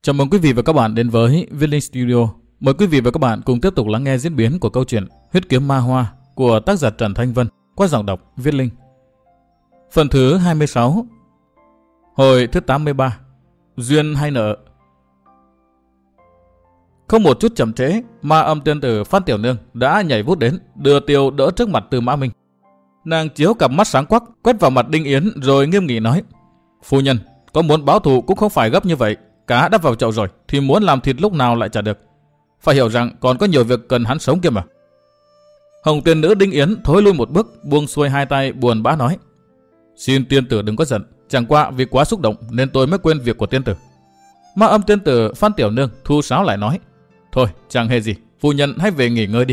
Chào mừng quý vị và các bạn đến với Viết Linh Studio. Mời quý vị và các bạn cùng tiếp tục lắng nghe diễn biến của câu chuyện Huyết Kiếm Ma Hoa của tác giả Trần Thanh Vân qua giọng đọc Viết Linh. Phần thứ 26. Hồi thứ 83. Duyên hay nợ. Không một chút chậm trễ, ma âm tiên tử Phan Tiểu Nương đã nhảy vút đến, đưa Tiêu đỡ trước mặt Tư Mã Minh. Nàng chiếu cặp mắt sáng quắc quét vào mặt Đinh Yến rồi nghiêm nghị nói: "Phu nhân, có muốn báo thù cũng không phải gấp như vậy. Cá đã vào chậu rồi thì muốn làm thịt lúc nào lại chả được. Phải hiểu rằng còn có nhiều việc cần hắn sống kia mà." Hồng tiên nữ Đinh Yến thối lui một bước, buông xuôi hai tay buồn bã nói: "Xin tiên tử đừng có giận, chẳng qua vì quá xúc động nên tôi mới quên việc của tiên tử." Ma âm tiên tử Phan Tiểu Nương thu sáo lại nói: "Thôi chẳng hề gì, phu nhân hãy về nghỉ ngơi đi."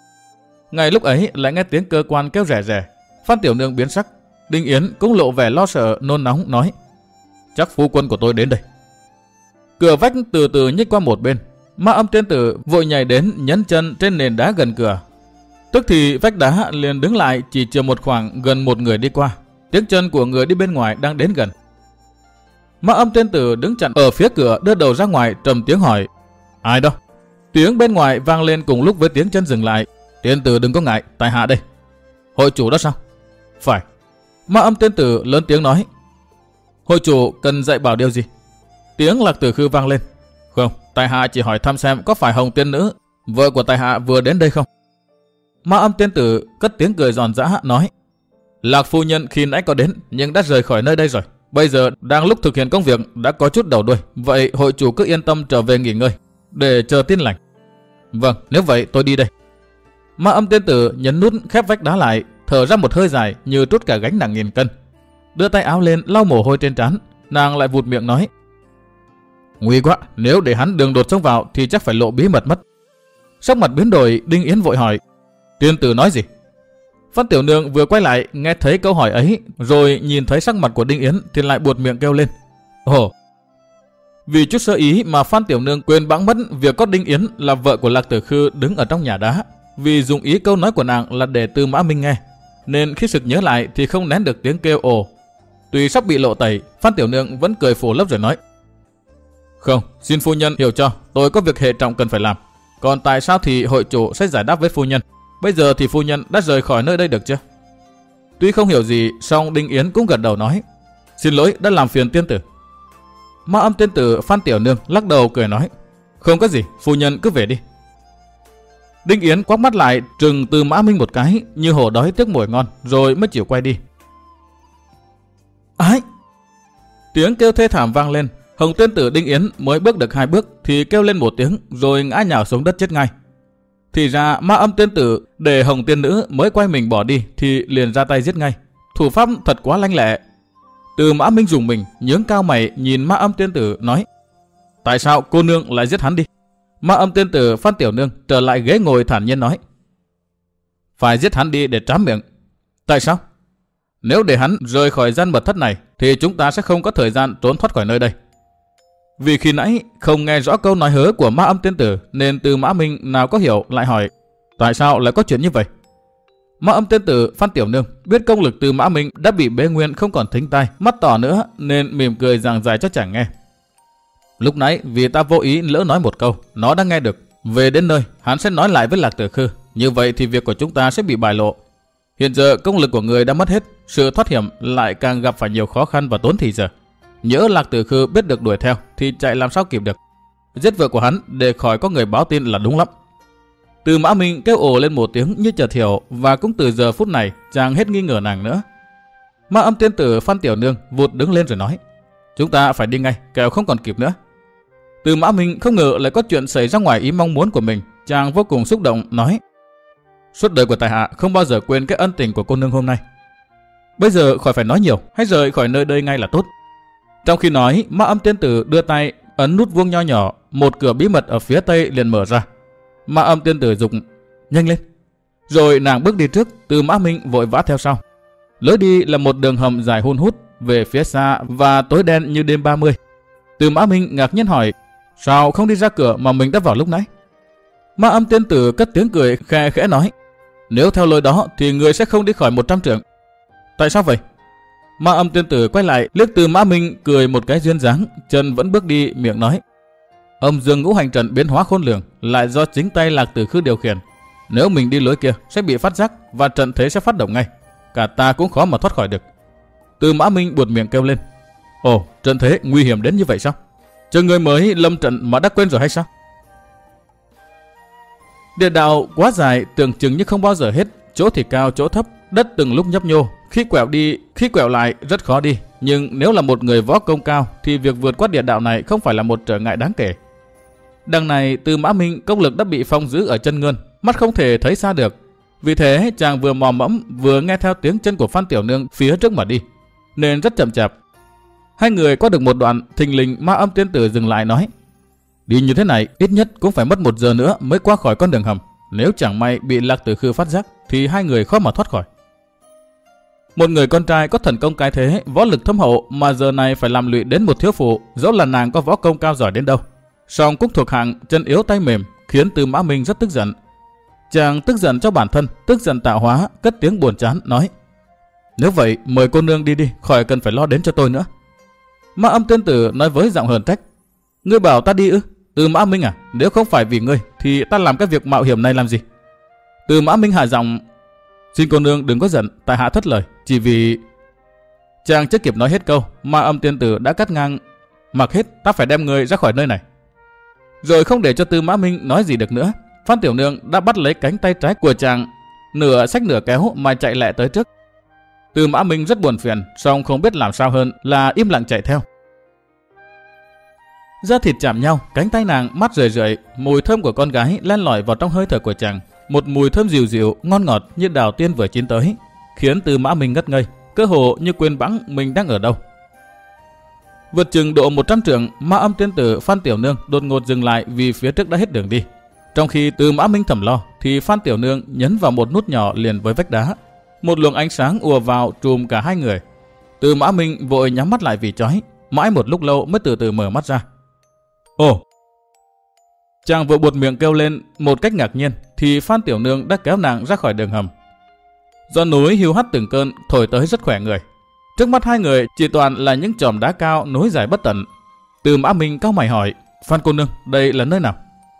Ngay lúc ấy lại nghe tiếng cơ quan kêu rè rè. Phan Tiểu Nương biến sắc. Đinh Yến cũng lộ vẻ lo sợ nôn nóng nói: "Chắc phu quân của tôi đến đây." Cửa vách từ từ nhích qua một bên. Ma âm tiên tử vội nhảy đến nhấn chân trên nền đá gần cửa. Tức thì vách đá liền đứng lại, chỉ chừa một khoảng gần một người đi qua. Tiếng chân của người đi bên ngoài đang đến gần. Ma âm tiên tử đứng chặn ở phía cửa, đưa đầu ra ngoài trầm tiếng hỏi: "Ai đó?" Tiếng bên ngoài vang lên cùng lúc với tiếng chân dừng lại. "Tiên tử đừng có ngại, tại hạ đây." "Hội chủ đó sao?" "Phải." Ma âm tiên tử lớn tiếng nói: "Hội chủ cần dạy bảo điều gì?" Tiếng Lạc Tử Khư vang lên: "Không, tại hạ chỉ hỏi thăm xem có phải Hồng tiên nữ, vợ của tại hạ vừa đến đây không?" Ma âm tiên tử cất tiếng cười giòn giã nói: "Lạc phu nhân khi nãy có đến nhưng đã rời khỏi nơi đây rồi. Bây giờ đang lúc thực hiện công việc, đã có chút đầu đuôi. Vậy hội chủ cứ yên tâm trở về nghỉ ngơi để chờ tin lành." "Vâng, nếu vậy tôi đi đây." Ma âm tiên tử nhấn nút khép vách đá lại, thở ra một hơi dài như trút cả gánh nặng nghìn cân. Đưa tay áo lên lau mồ hôi trên trán, nàng lại vụt miệng nói: "Nguy quá, nếu để hắn đường đột xông vào thì chắc phải lộ bí mật mất." Sắc mặt biến đổi, Đinh Yến vội hỏi: "Tiên tử nói gì?" Phan Tiểu Nương vừa quay lại nghe thấy câu hỏi ấy, rồi nhìn thấy sắc mặt của Đinh Yến thì lại buột miệng kêu lên: "Ồ!" Vì chút sơ ý mà Phan Tiểu Nương quên bẵng mất việc có Đinh Yến là vợ của Lạc Tử Khư đứng ở trong nhà đá. Vì dùng ý câu nói của nàng là để Tư Mã Minh nghe, nên khi sực nhớ lại thì không nén được tiếng kêu ồ. Tuy sắp bị lộ tẩy, Phan Tiểu Nương vẫn cười phủ lấp rồi nói: "Không, xin phu nhân hiểu cho, tôi có việc hệ trọng cần phải làm. Còn tại sao thì hội chủ sẽ giải đáp với phu nhân. Bây giờ thì phu nhân đã rời khỏi nơi đây được chưa?" Tuy không hiểu gì, song Đinh Yến cũng gật đầu nói: "Xin lỗi đã làm phiền tiên tử." Ma âm tiên tử Phan Tiểu Nương lắc đầu cười nói: "Không có gì, phu nhân cứ về đi." Đinh Yến quắc mắt lại trừng Tư Mã Minh một cái như hổ đói tiếc mồi ngon, rồi mới chịu quay đi. "Ái!" Tiếng kêu thê thảm vang lên. Hồng tiên tử Đinh Yến mới bước được 2 bước thì kêu lên một tiếng rồi ngã nhào xuống đất chết ngay. Thì ra ma âm tiên tử để Hồng tiên nữ mới quay mình bỏ đi thì liền ra tay giết ngay. Thủ pháp thật quá lanh lẹ. Tư Mã Minh dùng mình nhướng cao mày nhìn ma âm tiên tử nói: "Tại sao cô nương lại giết hắn đi?" Ma âm tiên tử Phan Tiểu Nương trở lại ghế ngồi thản nhiên nói: "Phải giết hắn đi để trám miệng." "Tại sao?" "Nếu để hắn rời khỏi gian mật thất này thì chúng ta sẽ không có thời gian trốn thoát khỏi nơi đây." Vì khi nãy không nghe rõ câu nói hớ của ma âm tiên tử nên Tư Mã Minh nào có hiểu, lại hỏi: "Tại sao lại có chuyện như vậy?" Ma âm tiên tử Phan Tiểu Nương biết công lực Tư Mã Minh đã bị bế nguyên không còn thính tai mắt tỏ nữa nên mỉm cười giảng giải cho chàng nghe: "Lúc nãy vì ta vô ý lỡ nói một câu, nó đã nghe được. Về đến nơi hắn sẽ nói lại với Lạc Tử Khư, như vậy thì việc của chúng ta sẽ bị bại lộ. Hiện giờ công lực của người đã mất hết, sự thoát hiểm lại càng gặp phải nhiều khó khăn và tốn thì giờ. Nhỡ Lạc Tử Khư biết được đuổi theo thì chạy làm sao kịp được. Giết vợ của hắn để khỏi có người báo tin là đúng lắm." Tư Mã Minh kêu ồ lên một tiếng như chợt hiểu, và cũng từ giờ phút này chàng hết nghi ngờ nàng nữa. Ma âm tiên tử Phan Tiểu Nương vụt đứng lên rồi nói: "Chúng ta phải đi ngay, kẻo không còn kịp nữa." Tư Mã Minh không ngờ lại có chuyện xảy ra ngoài ý mong muốn của mình, chàng vô cùng xúc động nói: "Suốt đời của tại hạ không bao giờ quên cái ân tình của cô nương hôm nay. Bây giờ khỏi phải nói nhiều, hãy rời khỏi nơi đây ngay là tốt." Trong khi nói, ma âm tiên tử đưa tay ấn nút vuông nho nhỏ, một cửa bí mật ở phía tây liền mở ra. Ma âm tiên tử dục: "Nhanh lên!" Rồi nàng bước đi trước, Tư Mã Minh vội vã theo sau. Lối đi là một đường hầm dài hun hút về phía xa và tối đen như đêm 30. Tư Mã Minh ngạc nhiên hỏi: "Sao không đi ra cửa mà mình đã vào lúc nãy?" Ma âm tiên tử cất tiếng cười khe khẽ nói: "Nếu theo lối đó thì người sẽ không đi khỏi 100 trượng." "Tại sao vậy?" Ma âm tiên tử quay lại liếc Tư Mã Minh cười một cái duyên dáng, chân vẫn bước đi, miệng nói: Âm dương ngũ hành trận biến hóa khôn lường lại do chính tay Lạc Tử Khư điều khiển. Nếu mình đi lối kia sẽ bị phát giác và trận thế sẽ phát động ngay. Cả ta cũng khó mà thoát khỏi được. Tư Mã Minh buột miệng kêu lên. Ồ, trận thế nguy hiểm đến như vậy sao? Chờ người mới lâm trận mà đã quên rồi hay sao? Địa đạo quá dài, tưởng chừng như không bao giờ hết. Chỗ thì cao, chỗ thấp, đất từng lúc nhấp nhô. Khi quẹo đi, khi quẹo lại rất khó đi. Nhưng nếu là một người võ công cao thì việc vượt qua địa đạo này không phải là một trở ngại đáng kể. Đằng này Tư Mã Minh công lực đã bị phong giữ ở chân ngươn, mắt không thể thấy xa được. Vì thế chàng vừa mò mẫm vừa nghe theo tiếng chân của Phan Tiểu Nương phía trước mà đi, nên rất chậm chạp. Hai người qua được một đoạn, thình lình Ma Âm Tiên Tử dừng lại nói: đi như thế này ít nhất cũng phải mất 1 giờ nữa mới qua khỏi con đường hầm. Nếu chẳng may bị Lạc Tử Khư phát giác thì hai người khó mà thoát khỏi. Một người con trai có thần công cái thế, võ lực thâm hậu mà giờ này phải làm lụy đến một thiếu phụ, dẫu là nàng có võ công cao giỏi đến đâu, song cũng thuộc hạng chân yếu tay mềm, khiến Tư Mã Minh rất tức giận. Chàng tức giận cho bản thân, tức giận tạo hóa, cất tiếng buồn chán nói: nếu vậy mời cô nương đi đi, khỏi cần phải lo đến cho tôi nữa. Ma Âm Tiên Tử nói với giọng hờn trách: ngươi bảo ta đi ư? Tư Mã Minh à, nếu không phải vì ngươi thì ta làm cái việc mạo hiểm này làm gì? Tư Mã Minh hạ giọng: xin cô nương đừng có giận, tại hạ thất lời, chỉ vì... Chàng chưa kịp nói hết câu, Ma Âm Tiên Tử đã cắt ngang: mặc hết, ta phải đem ngươi ra khỏi nơi này. Rồi không để cho Tư Mã Minh nói gì được nữa, Phan Tiểu Nương đã bắt lấy cánh tay trái của chàng, nửa xách nửa kéo mà chạy lẹ tới trước. Tư Mã Minh rất buồn phiền, song không biết làm sao hơn là im lặng chạy theo. Da thịt chạm nhau, cánh tay nàng mát rười rượi, mùi thơm của con gái len lỏi vào trong hơi thở của chàng, một mùi thơm dịu dịu, ngon ngọt như đào tiên vừa chín tới, khiến Tư Mã Minh ngất ngây, cơ hồ như quên bẵng mình đang ở đâu. Vượt chừng độ 100 trượng, Ma Âm Tiên Tử Phan Tiểu Nương đột ngột dừng lại vì phía trước đã hết đường đi. Trong khi Tư Mã Minh thầm lo, thì Phan Tiểu Nương nhấn vào một nút nhỏ liền với vách đá. Một luồng ánh sáng ùa vào trùm cả hai người. Tư Mã Minh vội nhắm mắt lại vì chói, mãi một lúc lâu mới từ từ mở mắt ra. Ồ! Chàng vừa buột miệng kêu lên một cách ngạc nhiên, thì Phan Tiểu Nương đã kéo nàng ra khỏi đường hầm. Gió núi hiu hắt từng cơn thổi tới rất khỏe người. Trước mắt hai người chỉ toàn là những chòm đá cao nối dài bất tận. Tư Mã Minh cau mày hỏi: Phan cô nương, đây là nơi nào?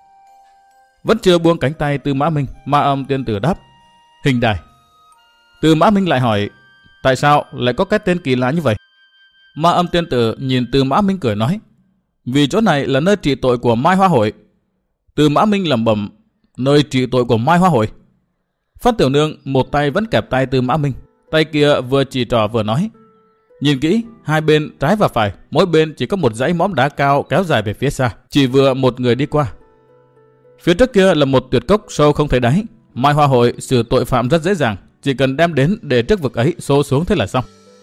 Vẫn chưa buông cánh tay Tư Mã Minh, Ma Âm Tiên Tử đáp: hình đài. Tư Mã Minh lại hỏi: tại sao lại có cái tên kỳ lạ như vậy? Ma Âm Tiên Tử nhìn Tư Mã Minh cười nói: vì chỗ này là nơi trị tội của Mai Hoa Hội. Tư Mã Minh lẩm bẩm: nơi trị tội của Mai Hoa Hội. Phan Tiểu Nương một tay vẫn kẹp tay Tư Mã Minh, tay kia vừa chỉ trỏ vừa nói: nhìn kỹ, hai bên trái và phải, mỗi bên chỉ có một dãy mỏm đá cao kéo dài về phía xa, chỉ vừa một người đi qua. Phía trước kia là một tuyệt cốc sâu không thấy đáy. Mai Hoa Hội xử tội phạm rất dễ dàng, chỉ cần đem đến để trước vực ấy xô xuống thế là xong.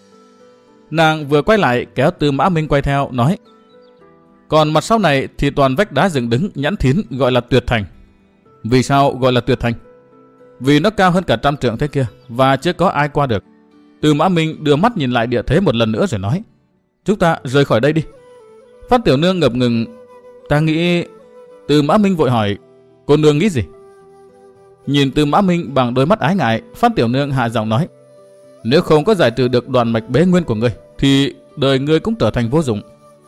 Nàng vừa quay lại kéo Tư Mã Minh quay theo nói: còn mặt sau này thì toàn vách đá dựng đứng nhẵn thín, gọi là Tuyệt Thành. Vì sao gọi là Tuyệt Thành? Vì nó cao hơn cả 100 trượng thế kia và chưa có ai qua được. Tư Mã Minh đưa mắt nhìn lại địa thế một lần nữa rồi nói: chúng ta rời khỏi đây đi. Phan Tiểu Nương ngập ngừng: ta nghĩ... Tư Mã Minh vội hỏi: cô nương nghĩ gì? Nhìn Tư Mã Minh bằng đôi mắt ái ngại, Phan Tiểu Nương hạ giọng nói: nếu không có giải trừ được đoàn mạch bế nguyên của ngươi thì đời ngươi cũng trở thành vô dụng.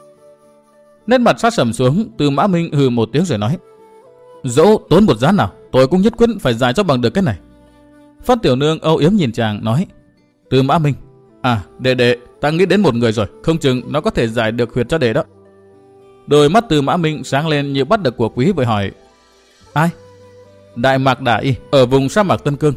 Nét mặt sát sầm xuống, Tư Mã Minh hừ một tiếng rồi nói: dẫu tốn một giá nào, tôi cũng nhất quyết phải giải cho bằng được cái này. Phan Tiểu Nương âu yếm nhìn chàng nói: Tư Mã Minh, à đệ, ta nghĩ đến một người rồi, không chừng nó có thể giải được huyệt cho đệ đó. Đôi mắt Tư Mã Minh sáng lên như bắt được của quý, vội hỏi: ai? Đại Mạc Đả Y ở vùng sa mạc Tân Cương.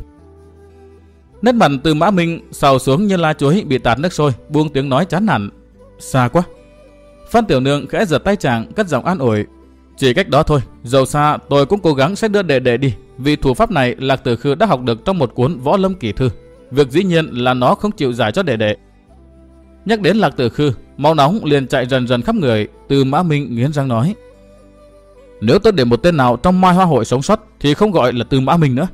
Nét mặt Tư Mã Minh xào xuống như lá chuối bị tạt nước sôi, buông tiếng nói chán nản: xa quá. Phan Tiểu Nương khẽ giật tay chàng, cất giọng an ủi: chỉ cách đó thôi, dầu xa tôi cũng cố gắng sẽ đưa đệ đi, vì thủ pháp này Lạc Tử Khư đã học được trong một cuốn Võ Lâm Kỳ Thư. Việc dĩ nhiên là nó không chịu giải cho đệ. Nhắc đến Lạc Tử Khư, máu nóng liền chạy dần dần khắp người. Tư Mã Minh nghiến răng nói: nếu tôi để một tên nào trong Mai Hoa Hội sống sót thì không gọi là Tư Mã Minh nữa.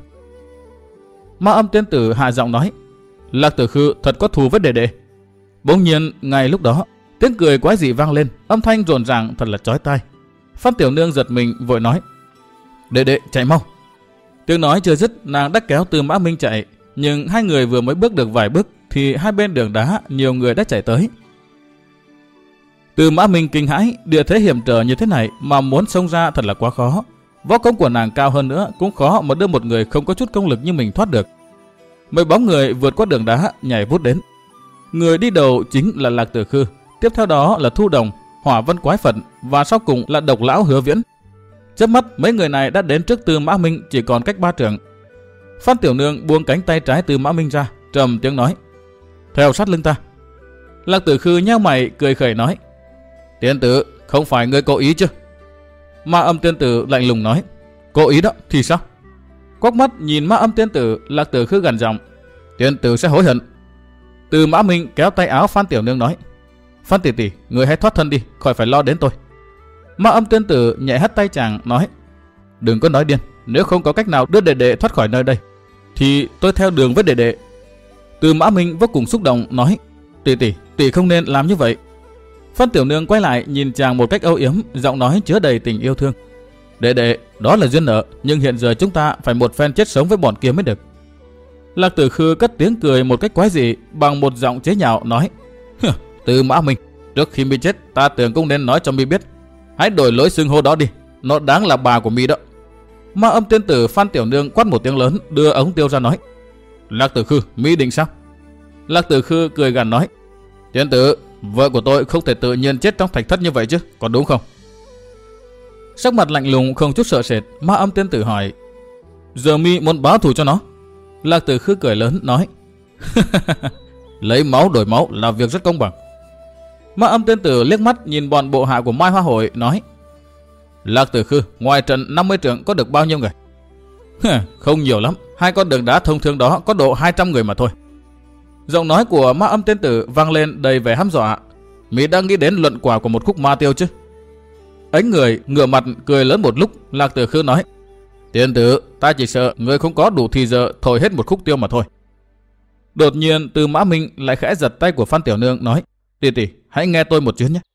Ma Âm Tiên Tử hạ giọng nói: Lạc Tử Khư thật có thù với đệ. Bỗng nhiên ngay lúc đó, tiếng cười quái dị vang lên, âm thanh rộn ràng thật là chói tai. Phan Tiểu Nương giật mình vội nói: đệ chạy mau. Tiếng nói chưa dứt, nàng đã kéo Tư Mã Minh chạy, nhưng hai người vừa mới bước được vài bước thì hai bên đường đá nhiều người đã chạy tới. Tư Mã Minh kinh hãi, địa thế hiểm trở như thế này mà muốn xông ra thật là quá khó. Võ công của nàng cao hơn nữa cũng khó mà đưa một người không có chút công lực như mình thoát được. Mấy bóng người vượt qua đường đá nhảy vút đến. Người đi đầu chính là Lạc Tử Khư, tiếp theo đó là Thu Đồng, Hỏa Vân Quái Phật và sau cùng là Độc Lão Hứa Viễn. Chớp mắt mấy người này đã đến trước Tư Mã Minh chỉ còn cách 3 trượng. Phan Tiểu Nương buông cánh tay trái Tư Mã Minh ra, trầm tiếng nói: "Theo sát lưng ta." Lạc Tử Khư nheo mày cười khẩy nói: "Tiên tử, không phải ngươi cố ý chứ?" Ma Âm tiên tử lạnh lùng nói: "Cố ý đó thì sao?" Quắc mắt nhìn Ma Âm tiên tử, Lạc Tử Khư gằn giọng: "Tiên tử sẽ hối hận." Tư Mã Minh kéo tay áo Phan Tiểu Nương nói: "Phan tỷ tỷ, người hãy thoát thân đi, khỏi phải lo đến tôi." Ma Âm tiên tử nhẹ hất tay chàng nói: "Đừng có nói điên, nếu không có cách nào đưa đệ đệ thoát khỏi nơi đây thì tôi theo đường với đệ đệ." Tư Mã Minh vô cùng xúc động nói: "Tỷ tỷ, tỷ không nên làm như vậy." Phan Tiểu Nương quay lại nhìn chàng một cách âu yếm, giọng nói chứa đầy tình yêu thương: "Đệ đệ, đó là duyên nợ, nhưng hiện giờ chúng ta phải một phen chết sống với bọn kia mới được." Lạc Tử Khư cất tiếng cười một cách quái dị, bằng một giọng chế nhạo nói: "Tư Mã Minh, trước khi mi chết, ta tưởng cũng nên nói cho mi biết. Hãy đổi lối xưng hô đó đi, nó đáng là bà của mi đó." Ma Âm tiên tử Phan Tiểu Nương quát một tiếng lớn, đưa ống tiêu ra nói: "Lạc Tử Khư, mi định sao?" Lạc Tử Khư cười gằn nói: "Tiên tử, vợ của tôi không thể tự nhiên chết trong thạch thất như vậy chứ, còn đúng không?" Sắc mặt lạnh lùng không chút sợ sệt, Ma Âm tiên tử hỏi: "Giờ mi muốn báo thù cho nó?" Lạc Tử Khư cười lớn nói: "Lấy máu đổi máu là việc rất công bằng." Ma Âm tiên tử liếc mắt nhìn bọn bộ hạ của Mai Hoa Hội nói: "Lạc Tử Khư, ngoài trận 50 trượng có được bao nhiêu người?" "Không nhiều lắm, 2 con đường đá thông thường đó có độ 200 người mà thôi." Giọng nói của Ma Âm tiên tử vang lên đầy vẻ hăm dọa: "Mỹ đang nghĩ đến luận quả của một khúc ma tiêu chứ?" Ánh người ngửa mặt cười lớn một lúc, Lạc Tử Khư nói: "Tiên tử, ta chỉ sợ người không có đủ thì giờ thổi hết một khúc tiêu mà thôi." Đột nhiên Tư Mã Minh lại khẽ giật tay của Phan Tiểu Nương nói: "Tỷ tỷ, hãy nghe tôi một chuyến nhé."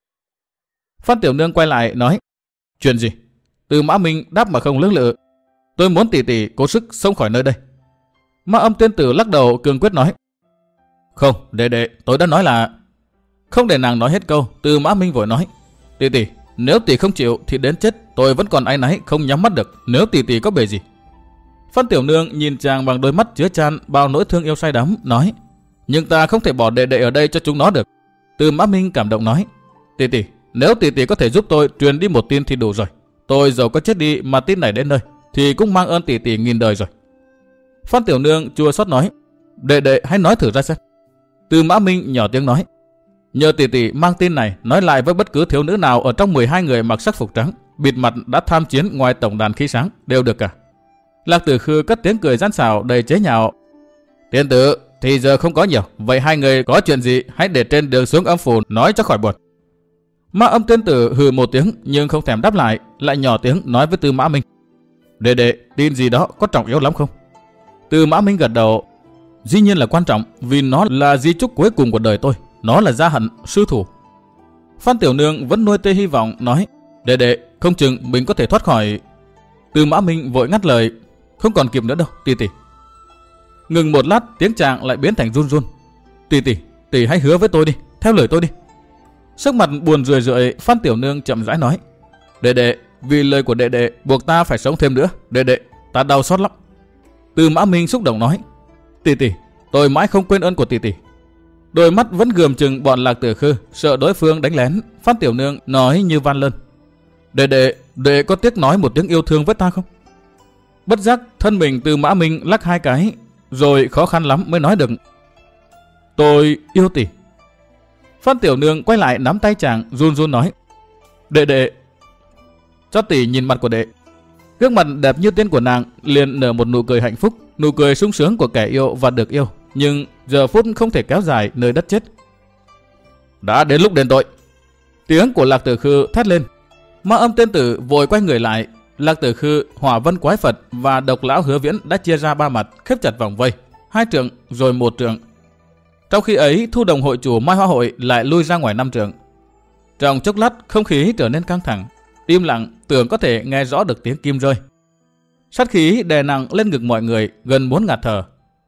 Phan Tiểu Nương quay lại nói: "Chuyện gì?" Tư Mã Minh đáp mà không lưỡng lự: "Tôi muốn tỷ tỷ cố sức xông khỏi nơi đây." Ma Âm tiên tử lắc đầu cương quyết nói: "Không, đệ đệ, tôi đã nói là..." Không để nàng nói hết câu, Tư Mã Minh vội nói: "Tỷ tỷ, nếu tỷ không chịu thì đến chết tôi vẫn còn áy náy không nhắm mắt được, nếu tỷ tỷ có bề gì." Phan Tiểu Nương nhìn chàng bằng đôi mắt chứa chan bao nỗi thương yêu say đắm, nói: "Nhưng ta không thể bỏ đệ đệ ở đây cho chúng nó được." Tư Mã Minh cảm động nói: "Tỷ tỷ, nếu tỷ tỷ có thể giúp tôi truyền đi một tin thì đủ rồi. Tôi dầu có chết đi mà tin này đến nơi thì cũng mang ơn tỷ tỷ nghìn đời rồi." Phan Tiểu Nương chua xót nói: "Đệ đệ hãy nói thử ra xem." Tư Mã Minh nhỏ tiếng nói: "Nhờ tỷ tỷ mang tin này nói lại với bất cứ thiếu nữ nào ở trong 12 người mặc sắc phục trắng, bịt mặt đã tham chiến ngoài tổng đàn khí sáng đều được cả." Lạc Tử Khư cất tiếng cười gian xảo đầy chế nhạo: "Tiên tử, thì giờ không có nhiều, vậy 2 người có chuyện gì hãy để trên đường xuống âm phủ nói cho khỏi buồn." Ma Âm tiên tử hừ một tiếng nhưng không thèm đáp lại, lại nhỏ tiếng nói với Tư Mã Minh: "Đệ đệ, tin gì đó có trọng yếu lắm không?" Tư Mã Minh gật đầu: "Dĩ nhiên là quan trọng, vì nó là di chúc cuối cùng của đời tôi, nó là gia hận, sư thủ." Phan Tiểu Nương vẫn nuôi tê hy vọng nói: "Đệ đệ, không chừng mình có thể thoát khỏi..." Tư Mã Minh vội ngắt lời: "Không còn kịp nữa đâu, tỷ tỷ." Ngừng một lát, tiếng chàng lại biến thành run run: "Tỷ tỷ, tỷ hãy hứa với tôi đi, theo lời tôi đi." Sắc mặt buồn rười rượi, Phan Tiểu Nương chậm rãi nói: "Đệ đệ, vì lời của đệ đệ buộc ta phải sống thêm nữa, đệ đệ, ta đau xót lắm." Tư Mã Minh xúc động nói: "Tỷ tỷ, tôi mãi không quên ơn của tỷ tỷ." Đôi mắt vẫn gườm chừng bọn Lạc Tử Khư, sợ đối phương đánh lén. Phan Tiểu Nương nói như van lơn: "Đệ đệ, đệ có tiếc nói một tiếng yêu thương với ta không?" Bất giác thân mình Tư Mã Minh lắc 2 cái, rồi khó khăn lắm mới nói được: "Tôi yêu tỷ." Phan Tiểu Nương quay lại nắm tay chàng run run nói: "Đệ đệ, cho tỷ nhìn mặt của đệ." Gương mặt đẹp như tiên của nàng liền nở một nụ cười hạnh phúc, nụ cười sung sướng của kẻ yêu và được yêu, nhưng giờ phút không thể kéo dài nơi đất chết. "Đã đến lúc đền tội." Tiếng của Lạc Tử Khư thét lên. Ma Âm tiên tử vội quay người lại. Lạc Tử Khư, Hỏa Vân Quái Phật và Độc Lão Hứa Viễn đã chia ra 3 mặt, khép chặt vòng vây, 2 trượng rồi 1 trượng. Trong khi ấy, Thu Đồng hội chủ Mai Hoa Hội lại lui ra ngoài 5 trượng. Trong chốc lát, không khí trở nên căng thẳng, im lặng, tưởng có thể nghe rõ được tiếng kim rơi. Sát khí đè nặng lên ngực mọi người, gần muốn ngạt thở.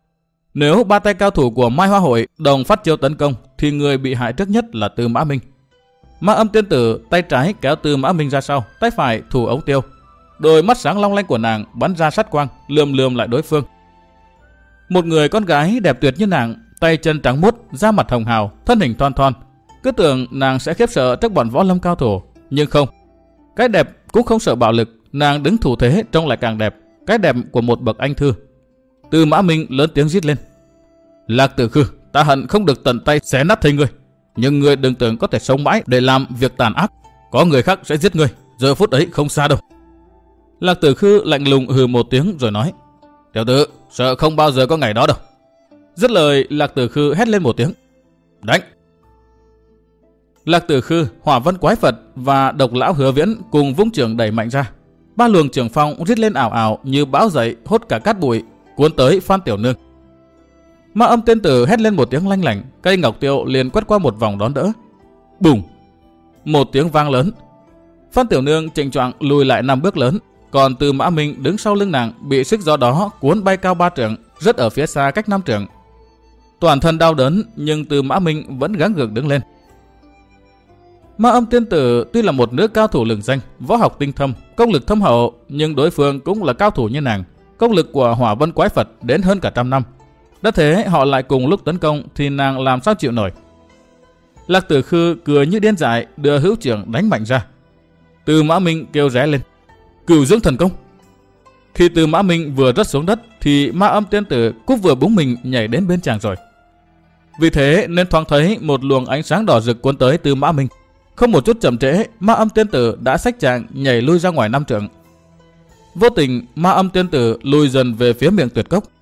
Nếu 3 tay cao thủ của Mai Hoa Hội đồng phát chiêu tấn công, thì người bị hại trước nhất là Tư Mã Minh. Ma Âm tiên tử tay trái kéo Tư Mã Minh ra sau, tay phải thủ ống tiêu. Đôi mắt sáng long lanh của nàng bắn ra sát quang, lườm lườm lại đối phương. Một người con gái đẹp tuyệt như nàng, tay chân trắng muốt, da mặt hồng hào, thân hình thon thon. Cứ tưởng nàng sẽ khiếp sợ trước bọn võ lâm cao thủ, nhưng không. Cái đẹp cũng không sợ bạo lực, nàng đứng thủ thế trông lại càng đẹp, cái đẹp của một bậc anh thư. Tư Mã Minh lớn tiếng rít lên: Lạc Tử Khư, ta hận không được tận tay xé nát thây ngươi, nhưng ngươi đừng tưởng có thể sống mãi để làm việc tàn ác, có người khác sẽ giết ngươi, giờ phút ấy không xa đâu. Lạc Tử Khư lạnh lùng hừ một tiếng rồi nói: Tiểu tử, sợ không bao giờ có ngày đó đâu. Dứt lời, Lạc Tử Khư hét lên một tiếng: Đánh! Lạc Tử Khư, Hỏa Vân Quái Phật và Độc Lão Hứa Viễn cùng vung trường đẩy mạnh ra. Ba luồng trường phong rít lên ảo ảo như bão dậy, hốt cả cát bụi, cuốn tới Phan Tiểu Nương. Ma Âm tiên tử hét lên một tiếng lanh lảnh, cây ngọc tiêu liền quét qua một vòng đón đỡ. Bùng! Một tiếng vang lớn. Phan Tiểu Nương chỉnh choạng lùi lại 5 bước lớn, còn Tư Mã Minh đứng sau lưng nàng bị sức gió đó cuốn bay cao 3 trượng, rớt ở phía xa cách 5 trượng. Toàn thân đau đớn nhưng Tư Mã Minh vẫn gắng gượng đứng lên. Ma Âm tiên tử tuy là một nữ cao thủ lừng danh, võ học tinh thâm, công lực thâm hậu, nhưng đối phương cũng là cao thủ như nàng, công lực của Hỏa Vân Quái Phật đến hơn cả 100 năm. Đã thế họ lại cùng lúc tấn công thì nàng làm sao chịu nổi. Lạc Tử Khư cười như điên dại, đưa hữu trưởng đánh mạnh ra. Tư Mã Minh kêu ré lên: Cửu Dương Thần Công! Khi Tư Mã Minh vừa rớt xuống đất thì Ma Âm tiên tử cũng vừa búng mình nhảy đến bên chàng rồi. Vì thế nên thoáng thấy một luồng ánh sáng đỏ rực cuốn tới Tư Mã Minh. Không một chút chậm trễ, Ma Âm tiên tử đã xách chàng nhảy lui ra ngoài 5 trượng. Vô tình, Ma Âm tiên tử lùi dần về phía miệng tuyệt cốc.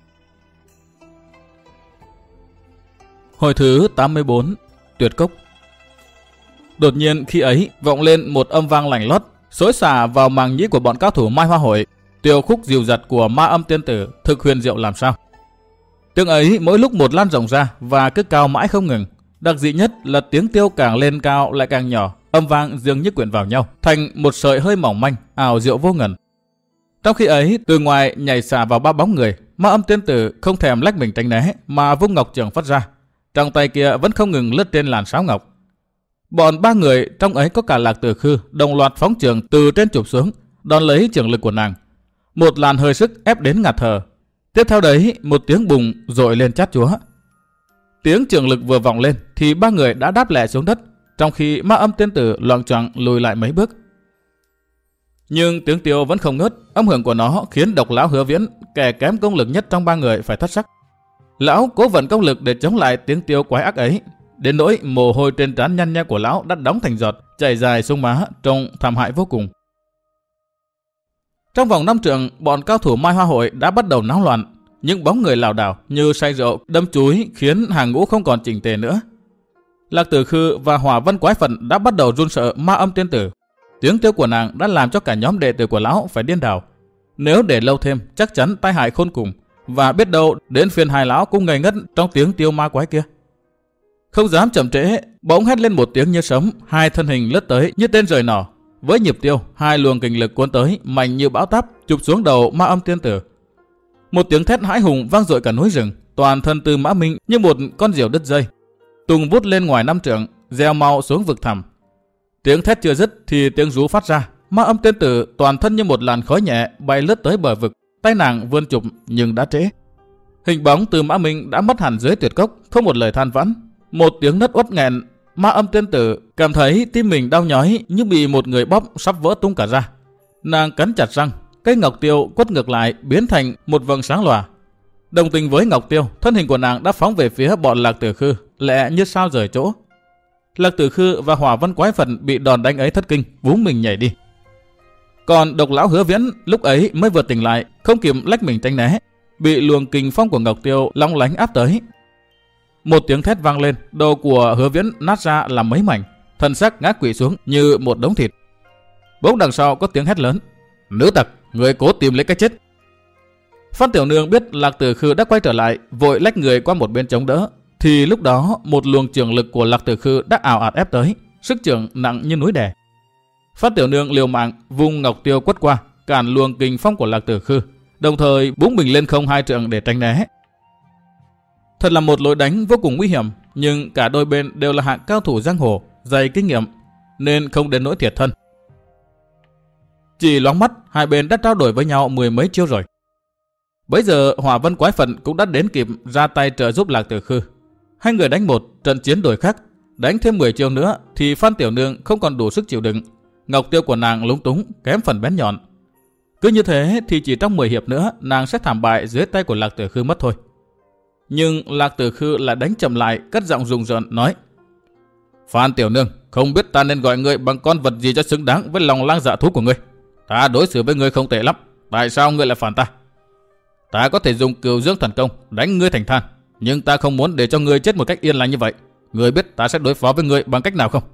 Hồi thứ 84, Tuyệt Cốc. Đột nhiên khi ấy vọng lên một âm vang lành lót, xối xả vào màng nhĩ của bọn cao thủ Mai Hoa Hội. Tiêu khúc dìu dặt của Ma Âm tiên tử thực huyền diệu làm sao. Tiếng ấy mỗi lúc một lan rộng ra và cứ cao mãi không ngừng. Đặc dị nhất là tiếng tiêu càng lên cao lại càng nhỏ, âm vang dường như quyện vào nhau, thành một sợi hơi mỏng manh, ảo diệu vô ngần. Trong khi ấy, từ ngoài nhảy xả vào 3 bóng người, Ma Âm tiên tử không thèm lách mình tránh né mà vung ngọc trường phát ra. Trong tay kia vẫn không ngừng lướt trên làn sáo ngọc. Bọn 3 người trong ấy có cả Lạc Tử Khư đồng loạt phóng trường từ trên chụp xuống, đón lấy trường lực của nàng. Một làn hơi sức ép đến ngạt thở. Tiếp theo đấy, một tiếng bùng dội lên chát chúa. Tiếng trường lực vừa vọng lên thì 3 người đã đáp lẹ xuống đất, trong khi Ma Âm tiên tử loạng choạng lùi lại mấy bước. Nhưng tiếng tiêu vẫn không ngớt, âm hưởng của nó khiến Độc Lão Hứa Viễn, kẻ kém công lực nhất trong 3 người, phải thất sắc. Lão cố vận công lực để chống lại tiếng tiêu quái ác ấy, đến nỗi mồ hôi trên trán nhăn nha của lão đã đóng thành giọt, chảy dài xuống má, trông thảm hại vô cùng. Trong vòng 5 trượng, bọn cao thủ Mai Hoa Hội đã bắt đầu náo loạn. Những bóng người lảo đảo như say rượu đâm chúi khiến hàng ngũ không còn chỉnh tề nữa. Lạc Tử Khư và Hỏa Vân Quái Phật đã bắt đầu run sợ Ma Âm tiên tử. Tiếng kêu của nàng đã làm cho cả nhóm đệ tử của lão phải điên đảo. Nếu để lâu thêm, chắc chắn tai hại khôn cùng, và biết đâu đến phiên hai lão cũng ngây ngất trong tiếng tiêu ma quái kia. Không dám chậm trễ, bỗng hét lên một tiếng như sấm, 2 thân hình lướt tới như tên rời nỏ. Với nhịp tiêu, 2 luồng kình lực cuốn tới, mạnh như bão táp, chụp xuống đầu Ma Âm tiên tử. Một tiếng thét hãi hùng vang dội cả núi rừng, toàn thân Tư Mã Minh như một con diều đứt dây, tung vút lên ngoài 5 trượng, gieo mau xuống vực thẳm. Tiếng thét chưa dứt thì tiếng rú phát ra, Ma Âm tiên tử toàn thân như một làn khói nhẹ bay lướt tới bờ vực, tay nàng vươn chụp nhưng đã trễ. Hình bóng Tư Mã Minh đã mất hẳn dưới tuyệt cốc, không một lời than vãn. Một tiếng nấc uất nghẹn, Ma Âm tiên tử cảm thấy tim mình đau nhói như bị một người bóp sắp vỡ tung cả ra. Nàng cắn chặt răng, cây ngọc tiêu quất ngược lại biến thành một vầng sáng lòa. Đồng tình với ngọc tiêu, thân hình của nàng đã phóng về phía bọn Lạc Tử Khư, lẹ như sao rời chỗ. Lạc Tử Khư và Hỏa Vân Quái Phật bị đòn đánh ấy thất kinh, vúng mình nhảy đi. Còn Độc Lão Hứa Viễn lúc ấy mới vừa tỉnh lại, không kịp lách mình tránh né, bị luồng kình phong của ngọc tiêu long lánh áp tới. Một tiếng thét vang lên, đầu của Hứa Viễn nát ra làm mấy mảnh, thân xác ngã quỵ xuống như một đống thịt. Bỗng đằng sau có tiếng hét lớn: "Nữ tặc, người cố tìm lấy cái chết!" Phan Tiểu Nương biết Lạc Tử Khư đã quay trở lại, vội lách người qua một bên chống đỡ. Thì lúc đó một luồng trường lực của Lạc Tử Khư đã ảo ạt ép tới, sức trường nặng như núi đè. Phan Tiểu Nương liều mạng vung ngọc tiêu quất qua, cản luồng kình phong của Lạc Tử Khư, đồng thời búng mình lên không 2 trượng để tránh né. Thật là một lối đánh vô cùng nguy hiểm, nhưng cả đôi bên đều là hạng cao thủ giang hồ, dày kinh nghiệm. nên không đến nỗi thiệt thân. Chỉ loáng mắt, hai bên đã trao đổi với nhau mười mấy chiêu rồi. Bấy giờ Hỏa Vân Quái Phận cũng đã đến kịp ra tay trợ giúp Lạc Tử Khư. Hai người đánh một, trận chiến đổi khác, đánh thêm 10 chiêu nữa thì Phan Tiểu Nương không còn đủ sức chịu đựng. Ngọc tiêu của nàng lúng túng, kém phần bén nhọn. Cứ như thế thì chỉ trong 10 hiệp nữa nàng sẽ thảm bại dưới tay của Lạc Tử Khư mất thôi. Nhưng Lạc Tử Khư lại đánh chậm lại, cất giọng rùng rợn nói: Phan Tiểu Nương, không biết ta nên gọi ngươi bằng con vật gì cho xứng đáng với lòng lang dạ thú của ngươi. Ta đối xử với ngươi không tệ lắm, tại sao ngươi lại phản ta? Ta có thể dùng Cửu Dương thần công đánh ngươi thành than, nhưng ta không muốn để cho ngươi chết một cách yên lành như vậy. Ngươi biết ta sẽ đối phó với ngươi bằng cách nào không?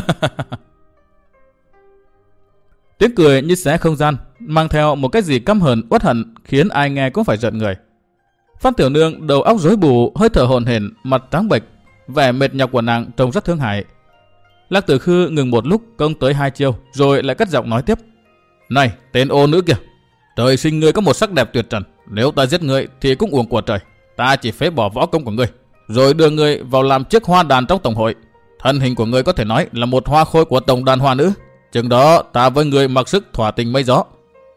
Tiếng cười như xé không gian, mang theo một cái gì căm hờn uất hận, khiến ai nghe cũng phải rợn người. Phan Tiểu Nương đầu óc rối bù, hơi thở hổn hển, mặt trắng bệch, vẻ mệt nhọc của nàng trông rất thương hại. Lạc Tử Khư ngừng một lúc, công tới 2 chiêu, rồi lại cất giọng nói tiếp: Này, tên ô nữ kia, trời sinh ngươi có một sắc đẹp tuyệt trần, nếu ta giết ngươi thì cũng uổng của trời. Ta chỉ phế bỏ võ công của ngươi, rồi đưa ngươi vào làm chiếc hoa đàn trong tổng hội. Thân hình của ngươi có thể nói là một hoa khôi của tổng đàn hoa nữ. Chừng đó ta với ngươi mặc sức thỏa tình mây gió.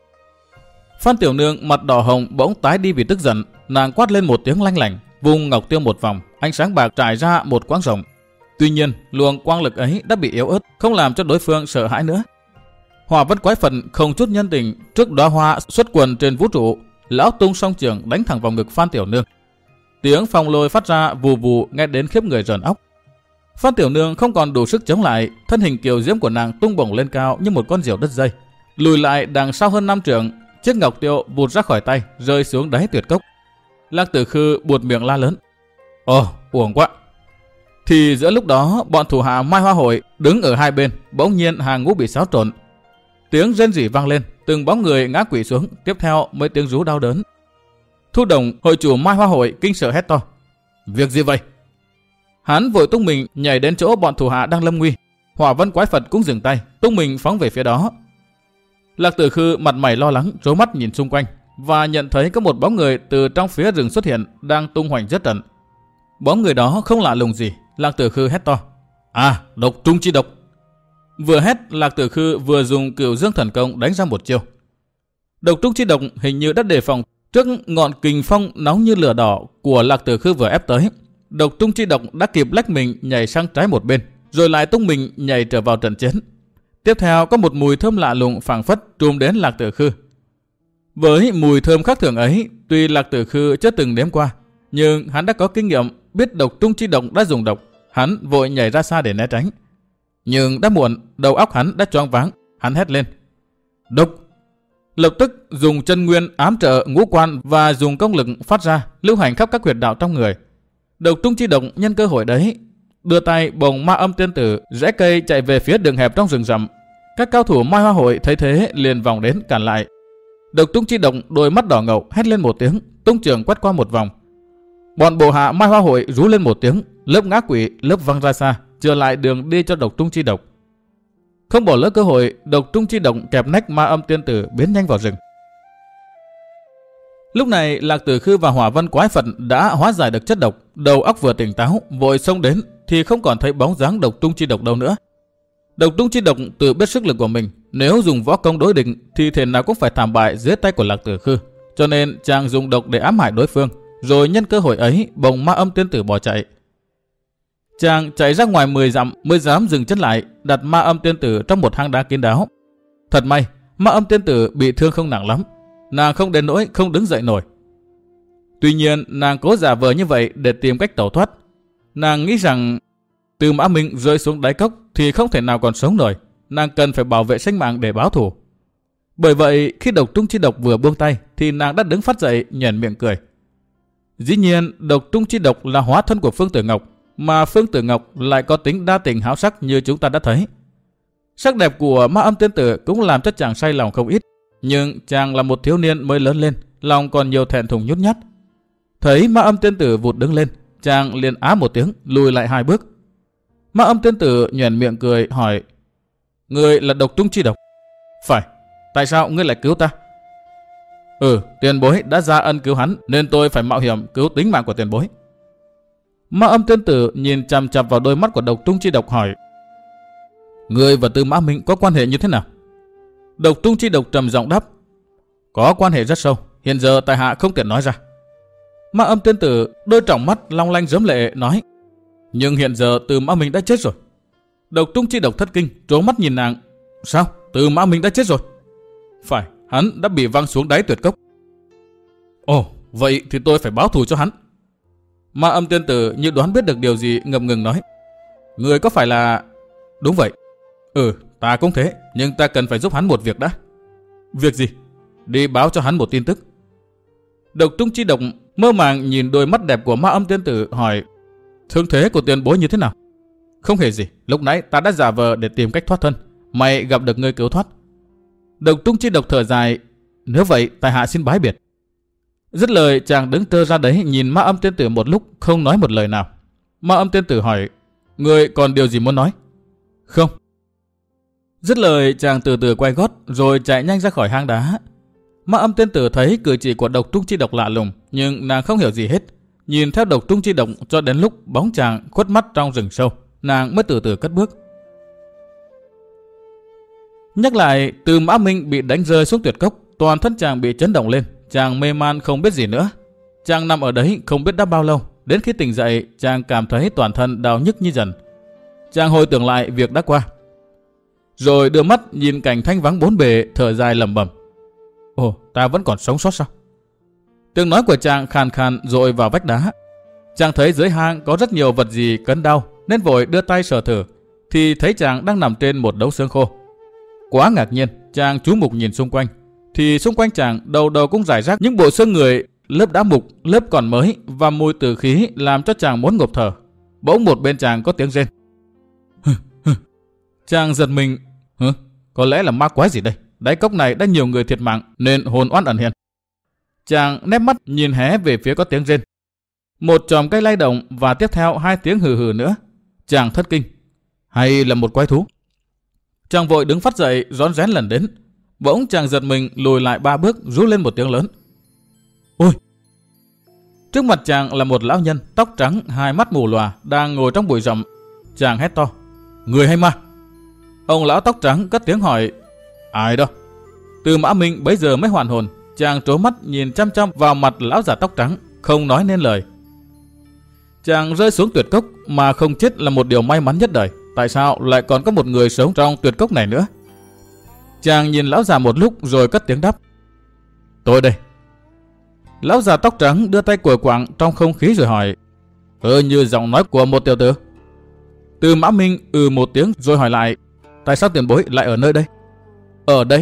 Phan Tiểu Nương mặt đỏ hồng bỗng tái đi vì tức giận, nàng quát lên một tiếng lanh lảnh, vung ngọc tiêu một vòng, ánh sáng bạc trải ra một quãng rộng. Tuy nhiên, luồng quang lực ấy đã bị yếu ớt, không làm cho đối phương sợ hãi nữa. Hỏa Vân Quái Phận không chút nhân tình, trước đóa hoa xuất quần trên vũ trụ, lão tung song trường đánh thẳng vào ngực Phan Tiểu Nương. Tiếng phong lôi phát ra vù vù nghe đến khiếp người rờn óc. Phan Tiểu Nương không còn đủ sức chống lại, thân hình kiều diễm của nàng tung bổng lên cao như một con diều đứt dây, lùi lại đằng sau hơn 5 trượng, chiếc ngọc tiêu vụt ra khỏi tay, rơi xuống đáy tuyệt cốc. Lạc Tử Khư buột miệng la lớn: Ồ, uổng quá! Thì giữa lúc đó, bọn thủ hạ Mai Hoa Hội đứng ở hai bên, bỗng nhiên hàng ngũ bị xáo trộn. Tiếng rên rỉ vang lên, từng bóng người ngã quỵ xuống, tiếp theo mấy tiếng rú đau đớn. Thu Đồng, hội chủ Mai Hoa Hội kinh sợ hét to: Việc gì vậy? Hắn vội tung mình nhảy đến chỗ bọn thủ hạ đang lâm nguy. Hỏa Vân Quái Phật cũng dừng tay, tung mình phóng về phía đó. Lạc Tử Khư mặt mày lo lắng, trố mắt nhìn xung quanh và nhận thấy có một bóng người từ trong phía rừng xuất hiện, đang tung hoành rất trận. Bóng người đó không lạ lùng gì. Lạc Tử Khư hét to: À, độc trung chi độc! Vừa hét, Lạc Tử Khư vừa dùng Cửu Dương thần công đánh ra một chiêu. Độc trung chi độc hình như đã đề phòng trước ngọn kình phong nóng như lửa đỏ của Lạc Tử Khư vừa ép tới. Độc trung chi độc đã kịp lách mình nhảy sang trái một bên, rồi lại tung mình nhảy trở vào trận chiến. Tiếp theo có một mùi thơm lạ lùng phảng phất trùm đến Lạc Tử Khư. Với mùi thơm khác thường ấy, tuy Lạc Tử Khư chưa từng nếm qua, nhưng hắn đã có kinh nghiệm, biết độc trung chi độc đã dùng độc. Hắn vội nhảy ra xa để né tránh. Nhưng đã muộn, đầu óc hắn đã choáng váng. Hắn hét lên: Độc! Lập tức dùng chân nguyên ám trợ ngũ quan và dùng công lực phát ra, lưu hành khắp các huyệt đạo trong người. Độc trung chi độc nhân cơ hội đấy, đưa tay bồng Ma Âm Tiên Tử rẽ cây chạy về phía đường hẹp trong rừng rậm. Các cao thủ Mai Hoa Hội thấy thế liền vòng đến cản lại. Độc trung chi độc đôi mắt đỏ ngầu hét lên một tiếng, tung trường quét qua một vòng. Bọn bộ hạ Mai Hoa Hội rú lên một tiếng, lớp ngã quỵ, lớp văng ra xa, trở lại đường đi cho độc trung chi độc. Không bỏ lỡ cơ hội, độc trung chi độc kẹp nách Ma Âm Tiên Tử biến nhanh vào rừng. Lúc này Lạc Tử Khư và Hỏa Vân Quái Phật đã hóa giải được chất độc, đầu óc vừa tỉnh táo, vội xông đến thì không còn thấy bóng dáng độc trung chi độc đâu nữa. Độc trung chi độc tự biết sức lực của mình, nếu dùng võ công đối địch thì thể nào cũng phải thảm bại dưới tay của Lạc Tử Khư, cho nên chàng dùng độc để ám hại đối phương, rồi nhân cơ hội ấy bồng Ma Âm Tiên Tử bỏ chạy. Chàng chạy ra ngoài 10 dặm mới dám dừng chân lại, đặt Ma Âm Tiên Tử trong một hang đá kín đáo. Thật may, Ma Âm Tiên Tử bị thương không nặng lắm, nàng không đến nỗi không đứng dậy nổi. Tuy nhiên nàng cố giả vờ như vậy để tìm cách tẩu thoát. Nàng nghĩ rằng Từ Mã Minh rơi xuống đáy cốc thì không thể nào còn sống nổi, nàng cần phải bảo vệ sinh mạng để báo thù. Bởi vậy khi độc trung chi độc vừa buông tay thì nàng đã đứng phát dậy nhoẻn miệng cười. Dĩ nhiên độc trung chi độc là hóa thân của Phương Tử Ngọc, mà Phương Tử Ngọc lại có tính đa tình háo sắc như chúng ta đã thấy. Sắc đẹp của Ma Âm Tiên Tử cũng làm cho chàng say lòng không ít, nhưng chàng là một thiếu niên mới lớn lên, lòng còn nhiều thẹn thùng nhút nhát. Thấy Ma Âm Tiên Tử vụt đứng lên, chàng liền á một tiếng lùi lại 2 bước. Ma Âm Tiên Tử nhoẻn miệng cười hỏi: Ngươi là độc trung chi độc? Phải. Tại sao ngươi lại cứu ta? Tiền bối đã ra ân cứu hắn nên tôi phải mạo hiểm cứu tính mạng của tiền bối. Ma Âm Tiên Tử nhìn chằm chằm vào đôi mắt của độc trung chi độc hỏi: Ngươi và Tư Mã Minh có quan hệ như thế nào? Độc Trung Chi Độc trầm giọng đáp. Có quan hệ rất sâu, hiện giờ tại hạ không tiện nói ra. Ma Âm tiên tử đôi tròng mắt long lanh rớm lệ nói. Nhưng hiện giờ Tư Mã Minh đã chết rồi. Độc Trung Chi Độc thất kinh, trố mắt nhìn nàng. Sao? Tư Mã Minh đã chết rồi? Phải, hắn đã bị văng xuống đáy tuyệt cốc. Ồ, vậy thì tôi phải báo thù cho hắn. Ma Âm tiên tử như đoán biết được điều gì, ngập ngừng nói. Người có phải là... Đúng vậy. Ta cũng thế, nhưng ta cần phải giúp hắn một việc đã. Việc gì? Đi báo cho hắn một tin tức. Độc Trung Chi Độc mơ màng nhìn đôi mắt đẹp của Ma Âm tiên tử hỏi. Thương thế của tiền bối như thế nào? Không hề gì, lúc nãy ta đã giả vờ để tìm cách thoát thân. May gặp được ngươi cứu thoát. Độc Trung Chi Độc thở dài. Nếu vậy tại hạ xin bái biệt. Dứt lời chàng đứng trơ ra đấy nhìn Ma Âm tiên tử một lúc không nói một lời nào. Ma Âm tiên tử hỏi. Ngươi còn điều gì muốn nói? Không. Dứt lời chàng từ từ quay gót rồi chạy nhanh ra khỏi hang đá. Ma Âm tiên tử thấy cử chỉ của Độc Trung Chi Độc lạ lùng, nhưng nàng không hiểu gì hết. Nhìn theo Độc Trung Chi Độc cho đến lúc bóng chàng khuất mắt trong rừng sâu, nàng mới từ từ cất bước. Nhắc lại, Tư Mã Minh bị đánh rơi xuống tuyệt cốc, toàn thân chàng bị chấn động lên, chàng mê man không biết gì nữa. Chàng nằm ở đấy không biết đã bao lâu, đến khi tỉnh dậy chàng cảm thấy toàn thân đau nhức như dần. Chàng hồi tưởng lại việc đã qua, rồi đưa mắt nhìn cảnh thanh vắng bốn bề, thở dài lẩm bẩm. Ồ, ta vẫn còn sống sót sao? Tiếng nói của chàng khàn khàn dội vào vách đá. Chàng thấy dưới hang có rất nhiều vật gì cấn đau, nên vội đưa tay sờ thử, thì thấy chàng đang nằm trên một đống xương khô. Quá ngạc nhiên, chàng chú mục nhìn xung quanh, thì xung quanh chàng đầu đầu cũng rải rác những bộ xương người, lớp đã mục, lớp còn mới, và mùi tử khí làm cho chàng muốn ngộp thở. Bỗng một bên chàng có tiếng rên. Chàng giật mình. Có lẽ là ma quái gì đây? Đáy cốc này đã nhiều người thiệt mạng nên hồn oan ẩn hiện. Chàng nép mắt nhìn hé về phía có tiếng rên. Một chòm cây lay động và tiếp theo 2 tiếng hừ hừ nữa. Chàng thất kinh. Hay là một quái thú? Chàng vội đứng phát dậy rón rén lần đến. Bỗng chàng giật mình lùi lại 3 bước, rú lên một tiếng lớn. Ôi! Trước mặt chàng là một lão nhân tóc trắng, 2 mắt mù lòa đang ngồi trong bụi rậm. Chàng hét to. Người hay ma? Ông lão tóc trắng cất tiếng hỏi. Ai đó? Tư Mã Minh bấy giờ mới hoàn hồn. Chàng trố mắt nhìn chăm chăm vào mặt lão già tóc trắng, không nói nên lời. Chàng rơi xuống tuyệt cốc mà không chết là một điều may mắn nhất đời. Tại sao lại còn có một người sống trong tuyệt cốc này nữa? Chàng nhìn lão già một lúc rồi cất tiếng đáp. Tôi đây. Lão già tóc trắng đưa tay quờ quạng trong không khí rồi hỏi. Như giọng nói của một tiểu tử. Tư Mã Minh một tiếng rồi hỏi lại. Tại sao tiền bối lại ở nơi đây? Ở đây?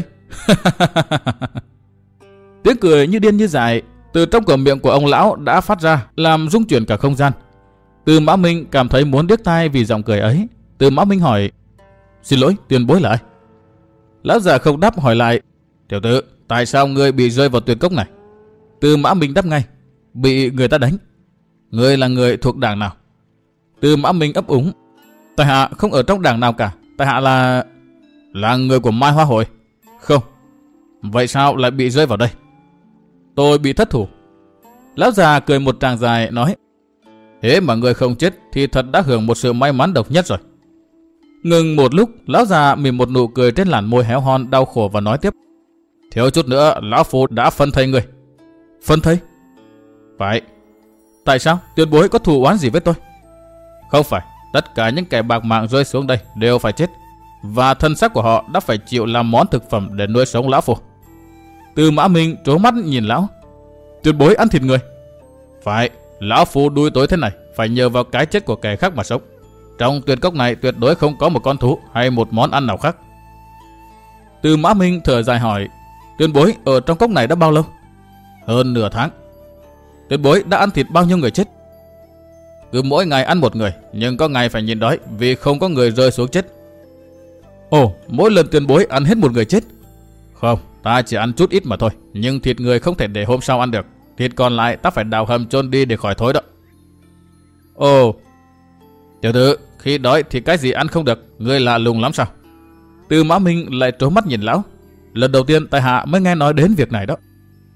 Tiếng cười như điên như dại từ trong cửa miệng của ông lão đã phát ra, làm rung chuyển cả không gian. Tư Mã Minh cảm thấy muốn điếc tai vì giọng cười ấy. Tư Mã Minh hỏi. Xin lỗi, tiền bối là ai? Lão già không đáp hỏi lại. Tiểu tử, tại sao ngươi bị rơi vào tuyệt cốc này? Tư Mã Minh đáp ngay. Bị người ta đánh. Ngươi là người thuộc đảng nào? Tư Mã Minh ấp úng. Tại hạ không ở trong đảng nào cả. Tại hạ là người của Mai Hoa Hội. Không. Vậy sao lại bị rơi vào đây? Tôi bị thất thủ. Lão già cười một tràng dài nói. Thế mà người không chết thì thật đã hưởng một sự may mắn độc nhất rồi. Ngừng một lúc, lão già mỉm một nụ cười trên làn môi héo hon đau khổ và nói tiếp. Thiếu chút nữa lão phu đã phân thây người. Phân thây? Phải. Tại sao? Tiền bối có thù oán gì với tôi? Không phải. Tất cả những kẻ bạc mạng rơi xuống đây đều phải chết, và thân xác của họ đã phải chịu làm món thực phẩm để nuôi sống lão phu. Tư Mã Minh trố mắt nhìn lão. Tuyệt bối ăn thịt người? Phải, lão phu đuôi tối thế này phải nhờ vào cái chết của kẻ khác mà sống. Trong tuyệt cốc này tuyệt đối không có một con thú hay một món ăn nào khác. Tư Mã Minh thở dài hỏi. Tuyệt bối ở trong cốc này đã bao lâu? Hơn nửa tháng. Tuyệt bối đã ăn thịt bao nhiêu người chết? Cứ mỗi ngày ăn một người, nhưng có ngày phải nhịn đói vì không có người rơi xuống chết. Ồ, mỗi lần tiền bối ăn hết một người chết? Không, ta chỉ ăn chút ít mà thôi, nhưng thịt người không thể để hôm sau ăn được. Thịt còn lại ta phải đào hầm chôn đi để khỏi thối đó. Ồ, tiểu tử, khi đói thì cái gì ăn không được, ngươi lạ lùng lắm sao? Tư Mã Minh lại trố mắt nhìn lão. Lần đầu tiên tại hạ mới nghe nói đến việc này đó.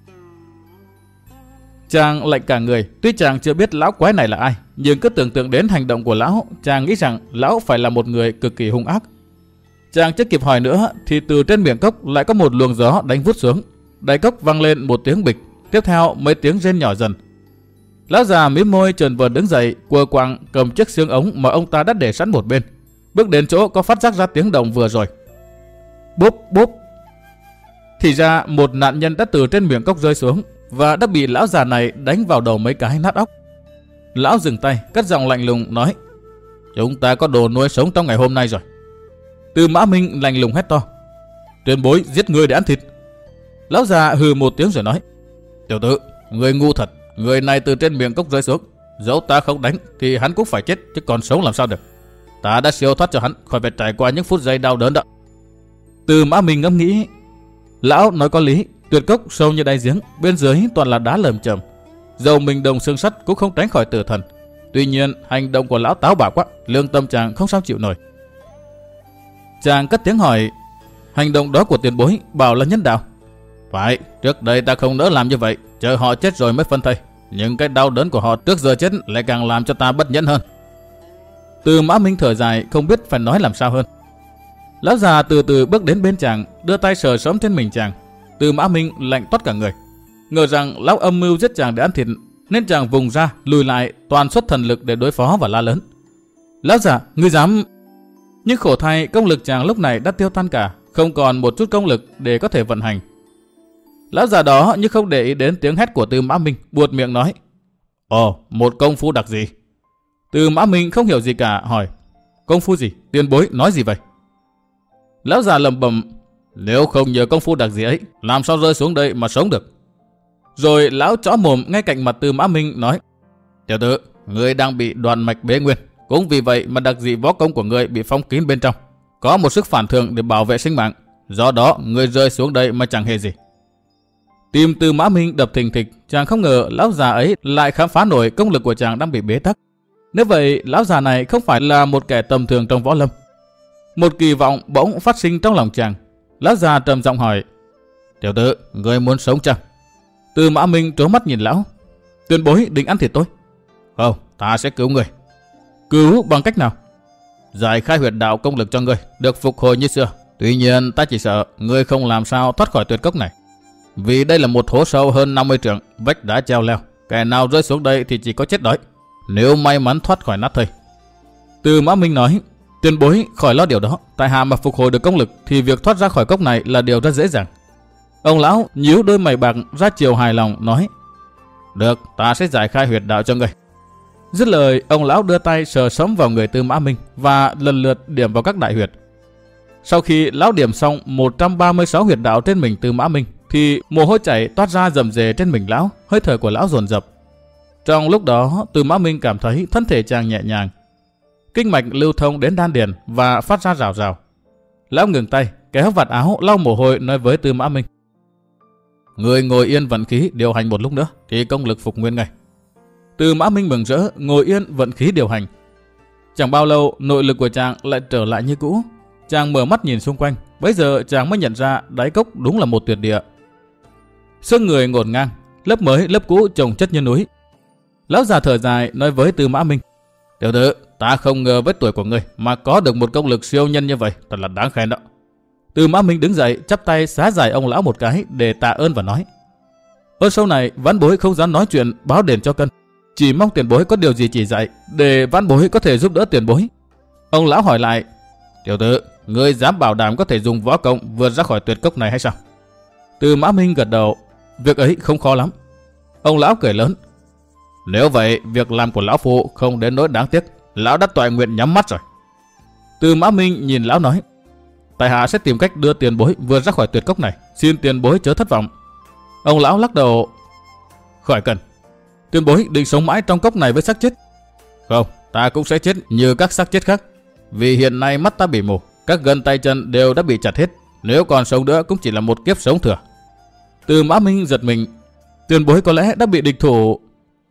Chàng lạnh cả người, tuy chàng chưa biết lão quái này là ai, nhưng cứ tưởng tượng đến hành động của lão, chàng nghĩ rằng lão phải là một người cực kỳ hung ác. Chàng chưa kịp hỏi nữa thì từ trên miệng cốc lại có một luồng gió đánh vút xuống. Đáy cốc vang lên một tiếng bịch, tiếp theo mấy tiếng rên nhỏ dần. Lão già mím môi chần vờ đứng dậy, quờ quạng cầm chiếc xương ống mà ông ta đã để sẵn một bên, bước đến chỗ có phát giác ra tiếng động vừa rồi. Bốp bốp. Thì ra một nạn nhân đã từ trên miệng cốc rơi xuống và đã bị lão già này đánh vào đầu mấy cái nát óc. Lão dừng tay, cất giọng lạnh lùng nói: "Chúng ta có đồ nuôi sống trong ngày hôm nay rồi." Tư Mã Minh lạnh lùng hét to: "Tuyên bối giết người để ăn thịt." Lão già hừ một tiếng rồi nói: "Tiểu tử, người ngu thật. Người này từ trên miệng cốc rơi xuống, dẫu ta không đánh thì hắn cũng phải chết, chứ còn sống làm sao được. Ta đã siêu thoát cho hắn khỏi phải trải qua những phút giây đau đớn đó." Tư Mã Minh ngẫm nghĩ, lão nói có lý. Tuyệt cốc sâu như đáy giếng, bên dưới toàn là đá lởm chởm, dầu mình đồng xương sắt cũng không tránh khỏi tử thần. Tuy nhiên hành động của lão táo bạo quá, lương tâm chàng không sao chịu nổi. Chàng cất tiếng hỏi: "Hành động đó của tiền bối bảo là nhân đạo?" "Phải, trước đây ta không nỡ làm như vậy, chờ họ chết rồi mới phân thây. Nhưng cái đau đớn của họ trước giờ chết lại càng làm cho ta bất nhẫn hơn." Tư Mã Minh thở dài, không biết phải nói làm sao hơn. Lão già từ từ bước đến bên chàng, đưa tay sờ sớm trên mình chàng. Tư Mã Minh lạnh toát cả người, ngờ rằng lão âm mưu giết chàng để ăn thịt, nên chàng vùng ra lùi lại, toàn xuất thần lực để đối phó và la lớn: "Lão già, ngươi dám..." Nhưng khổ thay, công lực chàng lúc này đã tiêu tan cả, không còn một chút công lực để có thể vận hành. Lão già đó như không để ý đến tiếng hét của Tư Mã Minh, buột miệng nói: "Ồ, một công phu đặc gì?" Tư Mã Minh không hiểu gì cả, hỏi: "Công phu gì? Tiền bối nói gì vậy?" Lão già lẩm bẩm: "Nếu không nhờ công phu đặc gì ấy, làm sao rơi xuống đây mà sống được?" Rồi lão chõ mồm ngay cạnh mặt Tư Mã Minh nói: "Tiểu tử, ngươi đang bị đoạn mạch bế nguyên, cũng vì vậy mà đặc dị võ công của ngươi bị phong kín bên trong, có một sức phản thường để bảo vệ sinh mạng. Do đó ngươi rơi xuống đây mà chẳng hề gì." Tim Tư Mã Minh đập thình thịch, chàng không ngờ lão già ấy lại khám phá nổi công lực của chàng đang bị bế tắc. Nếu vậy, lão già này không phải là một kẻ tầm thường trong võ lâm. Một kỳ vọng bỗng phát sinh trong lòng chàng. Lão già trầm giọng hỏi: "Tiểu tử, ngươi muốn sống chăng?" Tư Mã Minh trố mắt nhìn lão: "Tuyên bối định ăn thịt tôi?" "Không, ta sẽ cứu ngươi." "Cứu bằng cách nào?" "Giải khai huyệt đạo công lực cho ngươi, được phục hồi như xưa. Tuy nhiên ta chỉ sợ ngươi không làm sao thoát khỏi tuyệt cốc này. Vì đây là một hố sâu hơn 50 trượng, vách đá treo leo. Kẻ nào rơi xuống đây thì chỉ có chết đói, nếu may mắn thoát khỏi nát thây." Tư Mã Minh nói: "Tuyên bối khỏi lo điều đó. Tại hạ mà phục hồi được công lực thì việc thoát ra khỏi cốc này là điều rất dễ dàng." Ông lão nhíu đôi mày bạc ra chiều hài lòng nói: "Được, ta sẽ giải khai huyệt đạo cho ngươi." Dứt lời, ông lão đưa tay sờ sẫm vào người Tư Mã Minh và lần lượt điểm vào các đại huyệt. Sau khi lão điểm xong 136 huyệt đạo trên mình Tư Mã Minh thì mồ hôi chảy toát ra rầm rề trên mình lão, hơi thở của lão dồn dập. Trong lúc đó, Tư Mã Minh cảm thấy thân thể chàng nhẹ nhàng, kinh mạch lưu thông đến đan điền và phát ra rào rào. Lão ngừng tay, kéo vạt áo lau mồ hôi, nói với Tư Mã Minh: "Người ngồi yên vận khí điều hành một lúc nữa thì công lực phục nguyên ngay." Tư Mã Minh mừng rỡ ngồi yên vận khí điều hành. Chẳng bao lâu, nội lực của chàng lại trở lại như cũ. Chàng mở mắt nhìn xung quanh, bấy giờ chàng mới nhận ra đáy cốc đúng là một tuyệt địa. Xương người ngổn ngang, lớp mới lớp cũ chồng chất như núi. Lão già thở dài nói với Tư Mã Minh: "Tiểu tử, ta không ngờ với tuổi của ngươi mà có được một công lực siêu nhân như vậy, thật là đáng khen đó." Tư Mã Minh đứng dậy, chắp tay xá dài ông lão một cái để tạ ơn và nói: "Ơn sau này vãn bối không dám nói chuyện báo đền cho cân, chỉ mong tiền bối có điều gì chỉ dạy để vãn bối có thể giúp đỡ tiền bối." Ông lão hỏi lại: "Tiểu tử, ngươi dám bảo đảm có thể dùng võ công vượt ra khỏi tuyệt cốc này hay sao?" Tư Mã Minh gật đầu: "Việc ấy không khó lắm." Ông lão cười lớn: "Nếu vậy, việc làm của lão phụ không đến nỗi đáng tiếc. Lão đã toại nguyện nhắm mắt rồi." Tư Mã Minh nhìn lão nói: "Tại hạ sẽ tìm cách đưa tiền bối vượt ra khỏi tuyệt cốc này, xin tiền bối chớ thất vọng." Ông lão lắc đầu: "Khỏi cần. Tiền bối định sống mãi trong cốc này với xác chết?" "Không, ta cũng sẽ chết như các xác chết khác. Vì hiện nay mắt ta bị mù, các gân tay chân đều đã bị chặt hết. Nếu còn sống nữa cũng chỉ là một kiếp sống thừa." Tư Mã Minh giật mình: "Tiền bối có lẽ đã bị địch thủ..."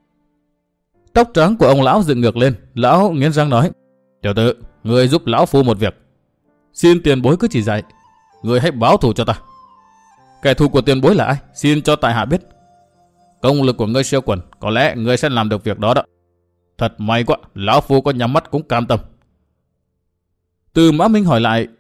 Tóc trắng của ông lão dựng ngược lên, lão nghiến răng nói: "Tiểu tử, ngươi giúp lão phu một việc." "Xin tiền bối cứ chỉ dạy." "Ngươi hãy báo thù cho ta." "Kẻ thù của tiền bối là ai? Xin cho tại hạ biết." "Công lực của ngươi siêu quần, có lẽ ngươi sẽ làm được việc đó đó." "Thật may quá, lão phu có nhắm mắt cũng cam tâm." Tư Mã Minh hỏi lại: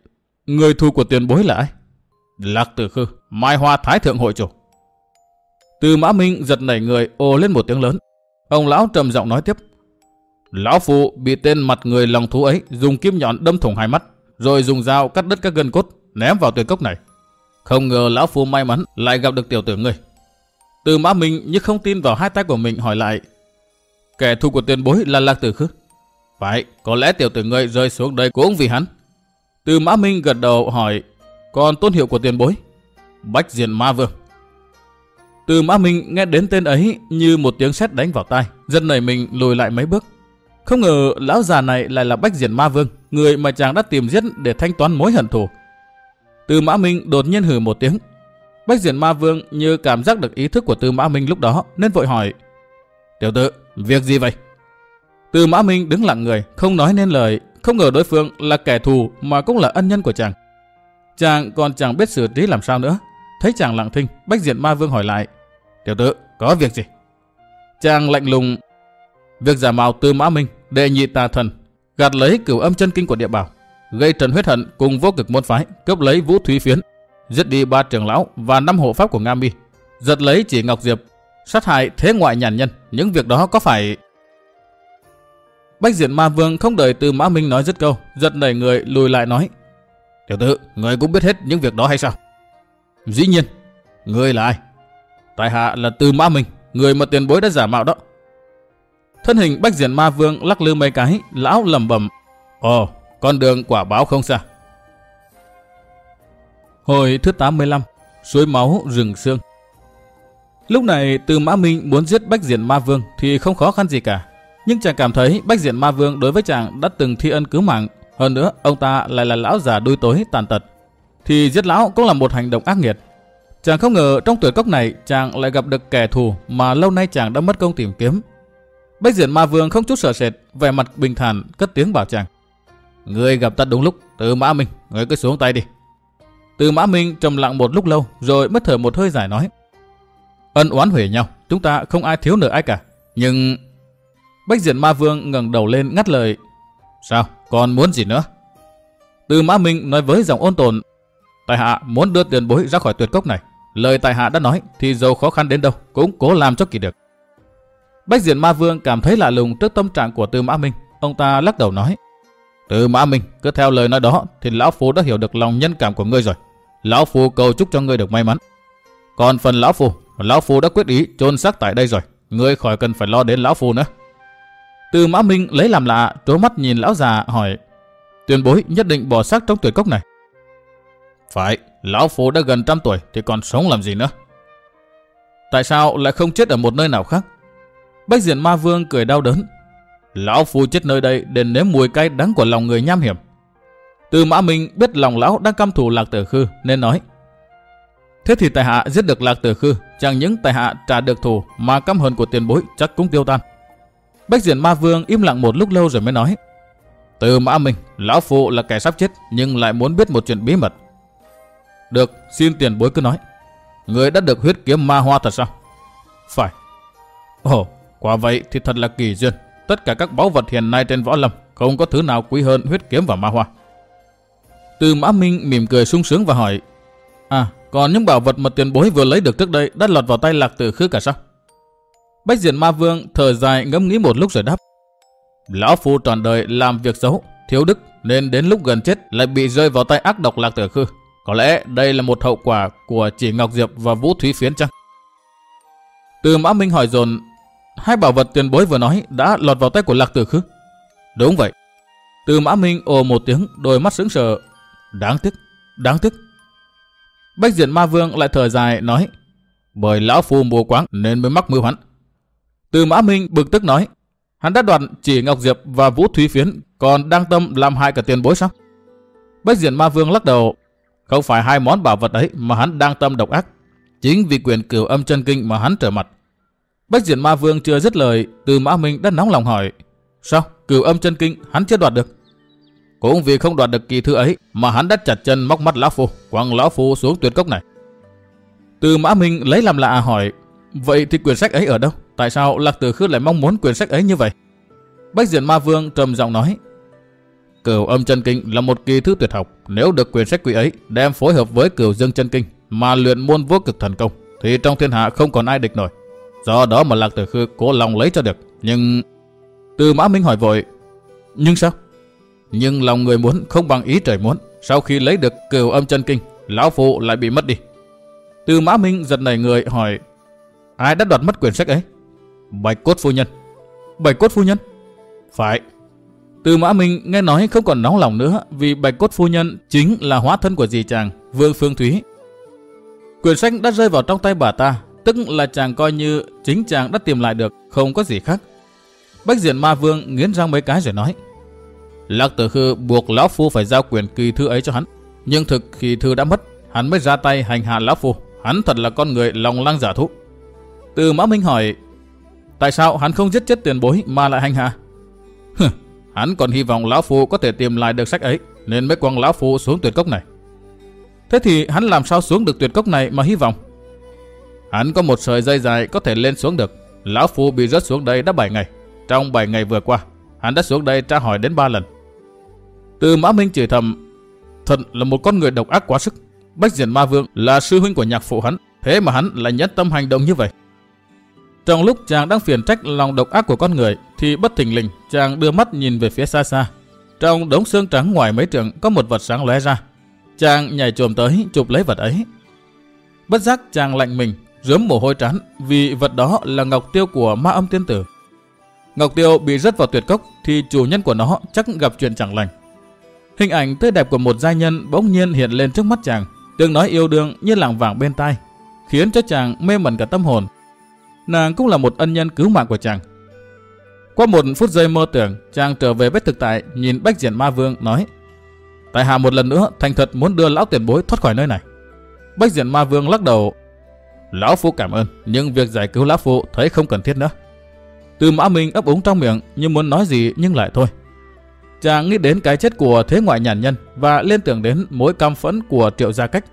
Người thù của tiền bối là ai? Lạc Tử Khư, Mai Hoa Thái Thượng hội chủ. Tư Mã Minh giật nảy người, ồ lên một tiếng lớn. Ông lão trầm giọng nói tiếp. Lão phu bị tên mặt người lòng thú ấy dùng kim nhọn đâm thủng hai mắt, rồi dùng dao cắt đứt các gân cốt, ném vào tuyệt cốc này. Không ngờ lão phu may mắn lại gặp được tiểu tử ngươi. Tư Mã Minh như không tin vào hai tay của mình hỏi lại. Kẻ thù của tiền bối là Lạc Tử Khư? Phải, có lẽ tiểu tử ngươi rơi xuống đây cũng vì hắn. Tư Mã Minh gật đầu hỏi. Còn tôn hiệu của tiền bối? Bách Diện Ma Vương. Tư Mã Minh nghe đến tên ấy như một tiếng sét đánh vào tai, giật nảy mình lùi lại mấy bước. Không ngờ lão già này lại là Bách Diện Ma Vương, người mà chàng đã tìm giết để thanh toán mối hận thù. Tư Mã Minh đột nhiên hừ một tiếng. Bách Diện Ma Vương như cảm giác được ý thức của Tư Mã Minh lúc đó nên vội hỏi. Tiểu tử, việc gì vậy? Tư Mã Minh đứng lặng người, không nói nên lời. Không ngờ đối phương là kẻ thù mà cũng là ân nhân của chàng. Chàng còn chẳng biết xử trí làm sao nữa. Thấy chàng lặng thinh, Bách Diện Ma Vương hỏi lại. Tiểu tử, có việc gì? Chàng lạnh lùng. Việc giả mạo Tư Mã Minh, đệ nhị tà thần, gạt lấy Cửu Âm Chân Kinh của Địa Bảo, gây trần huyết hận cùng Vô Cực môn phái, cướp lấy Vũ Thúy Phiến, giết đi 3 trưởng lão và 5 hộ pháp của Nga Mi, giật lấy Chỉ Ngọc Diệp, sát hại thế ngoại nhàn nhân. Những việc đó có phải... Bách Diện Ma Vương không đợi Tư Mã Minh nói dứt câu, giật nảy người lùi lại nói. Tiểu tử, người cũng biết hết những việc đó hay sao? Dĩ nhiên. Người là ai? Tại hạ là Tư Mã Minh, người mà tiền bối đã giả mạo đó. Thân hình Bách Diện Ma Vương lắc lư mấy cái, lão lẩm bẩm. Ồ, con đường quả báo không xa. Hồi thứ 85, suối máu rừng xương. Lúc này Tư Mã Minh muốn giết Bách Diện Ma Vương thì không khó khăn gì cả. Nhưng chàng cảm thấy Bách Diện Ma Vương đối với chàng đã từng thi ân cứu mạng. Hơn nữa ông ta lại là lão già đuôi tối tàn tật, thì giết lão cũng là một hành động ác nghiệt. Chàng không ngờ trong tuyệt cốc này chàng lại gặp được kẻ thù mà lâu nay chàng đã mất công tìm kiếm. Bách Diện Ma Vương không chút sợ sệt, vẻ mặt bình thản cất tiếng bảo chàng. Ngươi gặp ta đúng lúc, Tư Mã Minh, ngươi cứ xuống tay đi. Tư Mã Minh trầm lặng một lúc lâu rồi mất thở một hơi dài nói. Ân oán huề nhau, chúng ta không ai thiếu nợ ai cả. Nhưng... Bách Diện Ma Vương ngẩng đầu lên ngắt lời. Sao, còn muốn gì nữa? Tư Mã Minh nói với giọng ôn tồn. Tại hạ muốn đưa tiền bối ra khỏi tuyệt cốc này. Lời tại hạ đã nói thì dầu khó khăn đến đâu cũng cố làm cho kỳ được. Bách Diện Ma Vương cảm thấy lạ lùng trước tâm trạng của Tư Mã Minh. Ông ta lắc đầu nói. Tư Mã Minh, cứ theo lời nói đó thì lão phu đã hiểu được lòng nhân cảm của ngươi rồi. Lão phu cầu chúc cho ngươi được may mắn. Còn phần lão phu đã quyết ý chôn xác tại đây rồi. Ngươi khỏi cần phải lo đến lão phu nữa. Tư Mã Minh lấy làm lạ, trố mắt nhìn lão già hỏi. Tiền bối nhất định bỏ xác trong tuyệt cốc này? Phải, lão phu đã gần 100 tuổi thì còn sống làm gì nữa. Tại sao lại không chết ở một nơi nào khác? Bách Diện Ma Vương cười đau đớn. Lão phu chết nơi đây để nếm mùi cay đắng của lòng người nham hiểm. Tư Mã Minh biết lòng lão đang căm thù Lạc Tử Khư nên nói. Thế thì tại hạ giết được Lạc Tử Khư, chẳng những tại hạ trả được thù mà căm hờn của tiền bối chắc cũng tiêu tan. Bách Diện Ma Vương im lặng một lúc lâu rồi mới nói. Tư Mã Minh, lão phu là kẻ sắp chết nhưng lại muốn biết một chuyện bí mật. Được, xin tiền bối cứ nói. Người đã được huyết kiếm ma hoa thật sao? Phải. Ồ, quả vậy thì thật là kỳ duyên. Tất cả các báu vật hiện nay trên võ lâm không có thứ nào quý hơn huyết kiếm và ma hoa. Tư Mã Minh mỉm cười sung sướng và hỏi. À, còn những bảo vật mà tiền bối vừa lấy được trước đây đã lọt vào tay Lạc Tử Khư cả sao? Bách Diện Ma Vương thở dài ngẫm nghĩ một lúc rồi đáp. Lão phu trọn đời làm việc xấu, thiếu đức nên đến lúc gần chết lại bị rơi vào tay ác độc Lạc Tử Khư. Có lẽ đây là một hậu quả của Chỉ Ngọc Diệp và Vũ Thúy Phiến chăng? Tư Mã Minh hỏi dồn. Hai bảo vật tiền bối vừa nói đã lọt vào tay của Lạc Tử Khư? Đúng vậy. Tư Mã Minh ồ một tiếng, đôi mắt sững sờ. Đáng tiếc, đáng tiếc. Bách Diện Ma Vương lại thở dài nói. Bởi lão phu mù quáng nên mới mắc mưu hắn. Tư Mã Minh bực tức nói. Hắn đã đoạt Chỉ Ngọc Diệp và Vũ Thúy Phiến, còn đang tâm làm hại cả tiền bối sao? Bách Diện Ma Vương lắc đầu. Không phải hai món bảo vật ấy mà hắn đang tâm độc ác. Chính vì quyền Cửu Âm Chân Kinh mà hắn trở mặt. Bách Diện Ma Vương chưa dứt lời, Tư Mã Minh đã nóng lòng hỏi. Sao, Cửu Âm Chân Kinh hắn chưa đoạt được? Cũng vì không đoạt được kỳ thư ấy mà hắn đã chặt chân móc mắt lão phu, quăng lão phu xuống tuyệt cốc này. Tư Mã Minh lấy làm lạ hỏi. Vậy thì quyển sách ấy ở đâu? Tại sao Lạc Tử Khư lại mong muốn quyển sách ấy như vậy? Bách Diện Ma Vương trầm giọng nói. Cửu Âm Chân Kinh là một kỳ thư tuyệt học, nếu được quyển sách quý ấy đem phối hợp với Cửu Dương Chân Kinh mà luyện muôn vô cực thần công thì trong thiên hạ không còn ai địch nổi. Do đó mà Lạc Tử Khư cố lòng lấy cho được. Nhưng Tư Mã Minh hỏi vội: nhưng sao? Nhưng lòng người muốn không bằng ý trời muốn. Sau khi lấy được Cửu Âm Chân Kinh, lão phu lại bị mất đi. Tư Mã Minh giật nảy người hỏi: ai đã đoạt mất quyển sách ấy? Bạch Cốt phu nhân. Bạch Cốt phu nhân? Phải. Tư Mã Minh nghe nói không còn nóng lòng nữa, vì Bạch Cốt phu nhân chính là hóa thân của dì chàng Vương Phương Thúy. Quyển sách đã rơi vào trong tay bà ta, tức là chàng coi như chính chàng đã tìm lại được, không có gì khác. Bách Diện Ma Vương nghiến răng mấy cái rồi nói: Lạc Tử Khư buộc lão phu phải giao quyền kỳ thư ấy cho hắn, nhưng thực khi thư đã mất, hắn mới ra tay hành hạ lão phu. Hắn thật là con người lòng lang giả thú. Tư Mã Minh hỏi: tại sao hắn không giết chết tiền bối mà lại hành hạ? Hắn còn hy vọng lão phu có thể tìm lại được sách ấy, nên mới quăng lão phu xuống tuyệt cốc này. Thế thì hắn làm sao xuống được tuyệt cốc này mà hy vọng? Hắn có một sợi dây dài có thể lên xuống được. Lão phu bị rớt xuống đây đã 7 ngày. Trong 7 ngày vừa qua, hắn đã xuống đây tra hỏi đến 3 lần. Tư Mã Minh chửi thầm: thật là một con người độc ác quá sức. Bách Diện Ma Vương là sư huynh của nhạc phụ hắn, thế mà hắn lại nhẫn tâm hành động như vậy. Trong lúc chàng đang phiền trách lòng độc ác của con người, thì bất thình lình chàng đưa mắt nhìn về phía xa xa. Trong đống xương trắng ngoài mấy trượng có một vật sáng lóe ra. Chàng nhảy chồm tới chụp lấy vật ấy. Bất giác chàng lạnh mình, rớm mồ hôi trán, vì vật đó là ngọc tiêu của Ma Âm Tiên Tử. Ngọc tiêu bị rớt vào tuyệt cốc thì chủ nhân của nó chắc gặp chuyện chẳng lành. Hình ảnh tươi đẹp của một giai nhân bỗng nhiên hiện lên trước mắt chàng, tiếng nói yêu đương như lảng vảng bên tai, khiến cho chàng mê mẩn cả tâm hồn. Nàng cũng là một ân nhân cứu mạng của chàng. Qua một phút giây mơ tưởng, chàng trở về với thực tại, nhìn Bách Diện Ma Vương nói: tại hạ một lần nữa thành thật muốn đưa lão tiền bối thoát khỏi nơi này. Bách Diện Ma Vương lắc đầu: lão phu cảm ơn, nhưng việc giải cứu lão phu thấy không cần thiết nữa. Tư Mã Minh ấp úng trong miệng như muốn nói gì nhưng lại thôi. Chàng nghĩ đến cái chết của thế ngoại nhàn nhân và liên tưởng đến mối căm phẫn của Triệu Gia Cách.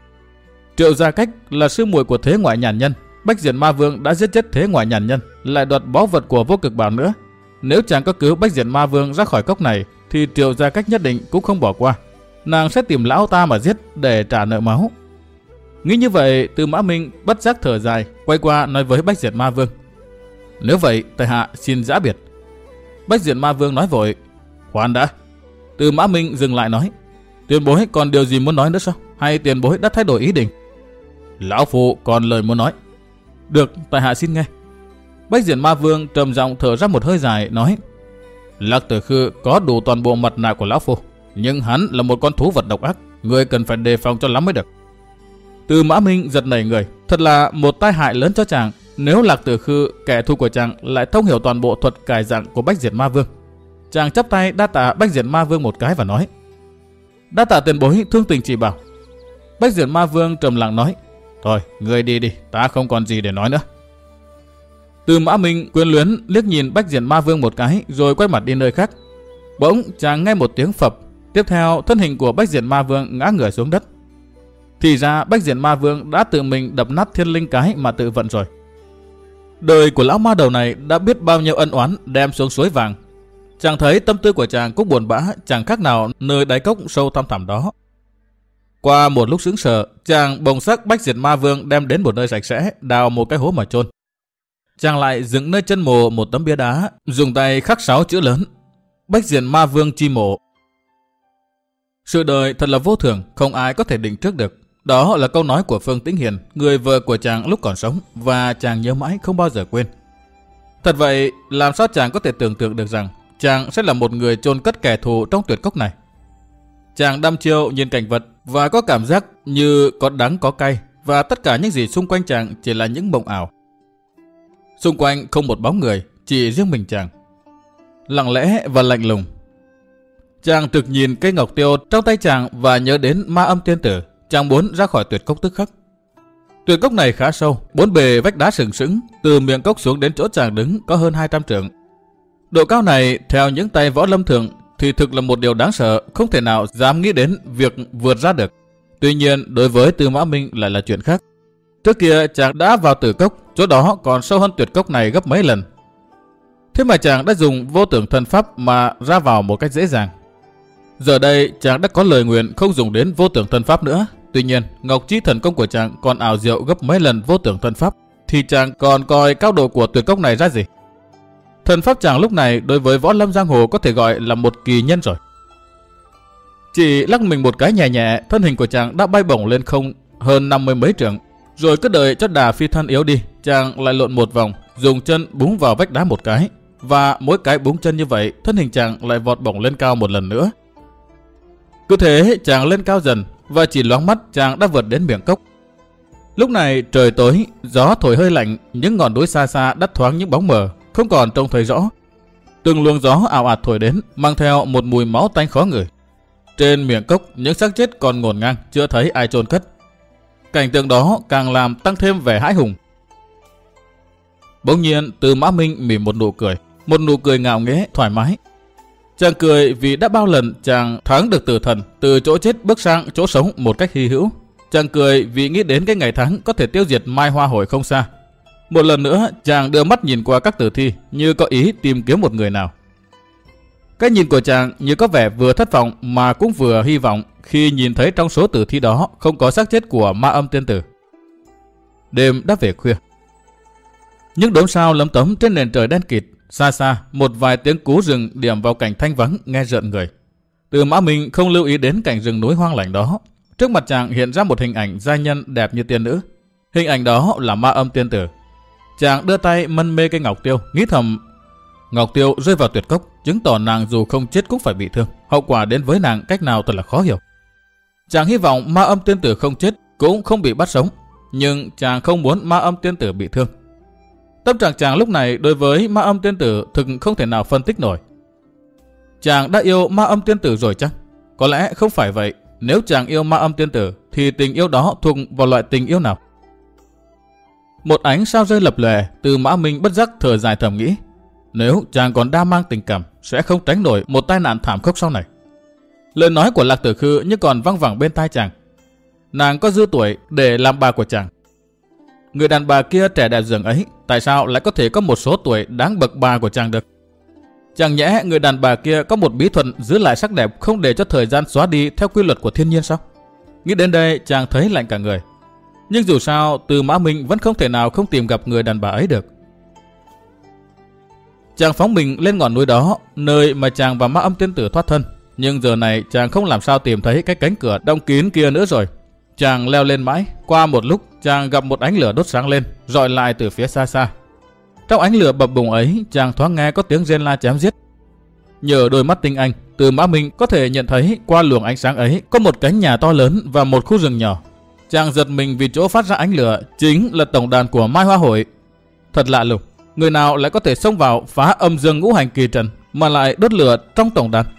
Triệu Gia Cách là sư muội của thế ngoại nhàn nhân. Bách Diện Ma Vương đã giết chết thế ngoại nhàn nhân, lại đoạt báu vật của Vô Cực Bảo nữa. Nếu chàng có cứu Bách Diện Ma Vương ra khỏi cốc này thì Triệu Gia Cách nhất định cũng không bỏ qua. Nàng sẽ tìm lão ta mà giết để trả nợ máu. Nghĩ như vậy, Tư Mã Minh bất giác thở dài, quay qua nói với Bách Diện Ma Vương: nếu vậy, tại hạ xin giã biệt. Bách Diện Ma Vương nói vội: khoan đã. Tư Mã Minh dừng lại nói: tiền bối còn điều gì muốn nói nữa sao? Hay tiền bối đã thay đổi ý định? Lão phu còn lời muốn nói. Được, tại hạ xin nghe. Bách Diện Ma Vương trầm giọng thở ra một hơi dài nói: Lạc Tử Khư có đủ toàn bộ mặt nạ của lão phu, nhưng hắn là một con thú vật độc ác, người cần phải đề phòng cho lắm mới được. Tư Mã Minh giật nảy người, thật là một tai hại lớn cho chàng. Nếu Lạc Tử Khư, kẻ thù của chàng, lại thông hiểu toàn bộ thuật cải dạng của Bách Diện Ma Vương. Chàng chắp tay đa tạ Bách Diện Ma Vương một cái và nói: đa tạ tiền bối thương tình chỉ bảo. Bách Diện Ma Vương trầm lặng nói: thôi, ngươi đi đi, ta không còn gì để nói nữa. Tư Mã Minh quyến luyến liếc nhìn Bách Diện Ma Vương một cái rồi quay mặt đi nơi khác. Bỗng chàng nghe một tiếng phập, tiếp theo thân hình của Bách Diện Ma Vương ngã ngửa xuống đất. Thì ra Bách Diện Ma Vương đã tự mình đập nát thiên linh cái mà tự vận rồi. Đời của lão ma đầu này đã biết bao nhiêu ân oán đem xuống suối vàng. Chàng thấy tâm tư của chàng cũng buồn bã, chẳng khác nào nơi đáy cốc sâu thăm thẳm đó. Qua một lúc sững sờ, chàng bồng xác Bách Diện Ma Vương đem đến một nơi sạch sẽ, đào một cái hố mà chôn. Chàng lại dựng nơi chân mồ một tấm bia đá, dùng tay khắc 6 chữ lớn: Bách Diện Ma Vương chi mộ. Sự đời thật là vô thường, không ai có thể định trước được. Đó là câu nói của Phương Tĩnh Hiền, người vợ của chàng lúc còn sống, và chàng nhớ mãi không bao giờ quên. Thật vậy, làm sao chàng có thể tưởng tượng được rằng chàng sẽ là một người chôn cất kẻ thù trong tuyệt cốc này. Chàng đăm chiêu nhìn cảnh vật và có cảm giác như có đắng có cay, và tất cả những gì xung quanh chàng chỉ là những mộng ảo. Xung quanh không một bóng người, chỉ riêng mình chàng, lặng lẽ và lạnh lùng. Chàng trực nhìn cây ngọc tiêu trong tay chàng và nhớ đến Ma Âm Tiên Tử. Chàng muốn ra khỏi tuyệt cốc tức khắc. Tuyệt cốc này khá sâu, 4 bề vách đá sừng sững, từ miệng cốc xuống đến chỗ chàng đứng có hơn 200 trượng. Độ cao này theo những tay võ lâm thường thì thực là một điều đáng sợ, không thể nào dám nghĩ đến việc vượt ra được. Tuy nhiên đối với Tư Mã Minh lại là chuyện khác. Trước kia chàng đã vào tử cốc, chỗ đó còn sâu hơn tuyệt cốc này gấp mấy lần. Thế mà chàng đã dùng vô tưởng thần pháp mà ra vào một cách dễ dàng. Giờ đây chàng đã có lời nguyện không dùng đến vô tưởng thân pháp nữa. Tuy nhiên, Ngọc Chí thần công của chàng còn ảo diệu gấp mấy lần vô tưởng thân pháp, thì chàng còn coi cao độ của tuyệt công này ra gì. Thần pháp chàng lúc này đối với võ lâm giang hồ có thể gọi là một kỳ nhân rồi. Chỉ lắc mình một cái nhẹ nhẹ, thân hình của chàng đã bay bổng lên không hơn 50 mấy trượng, rồi cứ đợi cho đà phi thân yếu đi, chàng lại lộn một vòng, dùng chân búng vào vách đá một cái, và mỗi cái búng chân như vậy, thân hình chàng lại vọt bổng lên cao một lần nữa. Cứ thế chàng lên cao dần, và chỉ loáng mắt chàng đã vượt đến miệng cốc. Lúc này trời tối, gió thổi hơi lạnh, những ngọn núi xa xa đắt thoáng những bóng mờ, không còn trông thấy rõ. Từng luồng gió ào ạt thổi đến, mang theo một mùi máu tanh khó ngửi. Trên miệng cốc, những xác chết còn ngổn ngang, chưa thấy ai chôn cất. Cảnh tượng đó càng làm tăng thêm vẻ hãi hùng. Bỗng nhiên, Từ Mã Minh mỉm một nụ cười ngạo nghễ, thoải mái. Chàng cười vì đã bao lần chàng thắng được tử thần, từ chỗ chết bước sang chỗ sống một cách hy hữu. Chàng cười vì nghĩ đến cái ngày thắng có thể tiêu diệt Mai Hoa Hội không xa. Một lần nữa, chàng đưa mắt nhìn qua các tử thi như có ý tìm kiếm một người nào. Cái nhìn của chàng như có vẻ vừa thất vọng mà cũng vừa hy vọng khi nhìn thấy trong số tử thi đó không có xác chết của Ma Âm tiên tử. Đêm đã về khuya. Những đốm sao lấm tấm trên nền trời đen kịt, xa xa một vài tiếng cú rừng điểm vào cảnh thanh vắng nghe rợn người. Từ Mã Minh không lưu ý đến cảnh rừng núi hoang lạnh đó. Trước mặt chàng hiện ra một hình ảnh giai nhân đẹp như tiên nữ. Hình ảnh đó là Ma Âm tiên tử. Chàng đưa tay mân mê cây ngọc tiêu, nghĩ thầm: Ngọc tiêu rơi vào tuyệt cốc, chứng tỏ nàng dù không chết cũng phải bị thương. Hậu quả đến với nàng cách nào thật là khó hiểu. Chàng hy vọng Ma Âm tiên tử không chết, cũng không bị bắt sống, nhưng chàng không muốn Ma Âm tiên tử bị thương. Tâm trạng chàng lúc này đối với Ma Âm tiên tử thực không thể nào phân tích nổi. Chàng đã yêu Ma Âm tiên tử rồi chăng? Có lẽ không phải vậy. Nếu chàng yêu Ma Âm tiên tử thì tình yêu đó thuộc vào loại tình yêu nào? Một ánh sao rơi lập lòe, Từ Mã Minh bất giác thở dài thầm nghĩ: nếu chàng còn đa mang tình cảm, sẽ không tránh nổi một tai nạn thảm khốc sau này. Lời nói của Lạc Tử Khư như còn văng vẳng bên tai chàng. Nàng có dư tuổi để làm bà của chàng. Người đàn bà kia trẻ đẹp dường ấy, tại sao lại có thể có một số tuổi đáng bậc bà của chàng được? Chẳng nhẽ người đàn bà kia có một bí thuật giữ lại sắc đẹp không để cho thời gian xóa đi theo quy luật của thiên nhiên sao? Nghĩ đến đây chàng thấy lạnh cả người. Nhưng dù sao, Từ Mã Minh vẫn không thể nào không tìm gặp người đàn bà ấy được. Chàng phóng mình lên ngọn núi đó, nơi mà chàng và Ma Âm tiên tử thoát thân. Nhưng giờ này chàng không làm sao tìm thấy cái cánh cửa đóng kín kia nữa rồi. Chàng leo lên mãi, qua một lúc chàng gặp một ánh lửa đốt sáng lên, rọi lại từ phía xa xa. Trong ánh lửa bập bùng ấy, chàng thoáng nghe có tiếng rên la chém giết. Nhờ đôi mắt tinh anh, Từ Mã Minh có thể nhận thấy qua luồng ánh sáng ấy có một cánh nhà to lớn và một khu rừng nhỏ. Chàng giật mình vì chỗ phát ra ánh lửa chính là tổng đàn của Mai Hoa Hội. Thật lạ lùng, người nào lại có thể xông vào phá âm dương ngũ hành kỳ trần mà lại đốt lửa trong tổng đàn?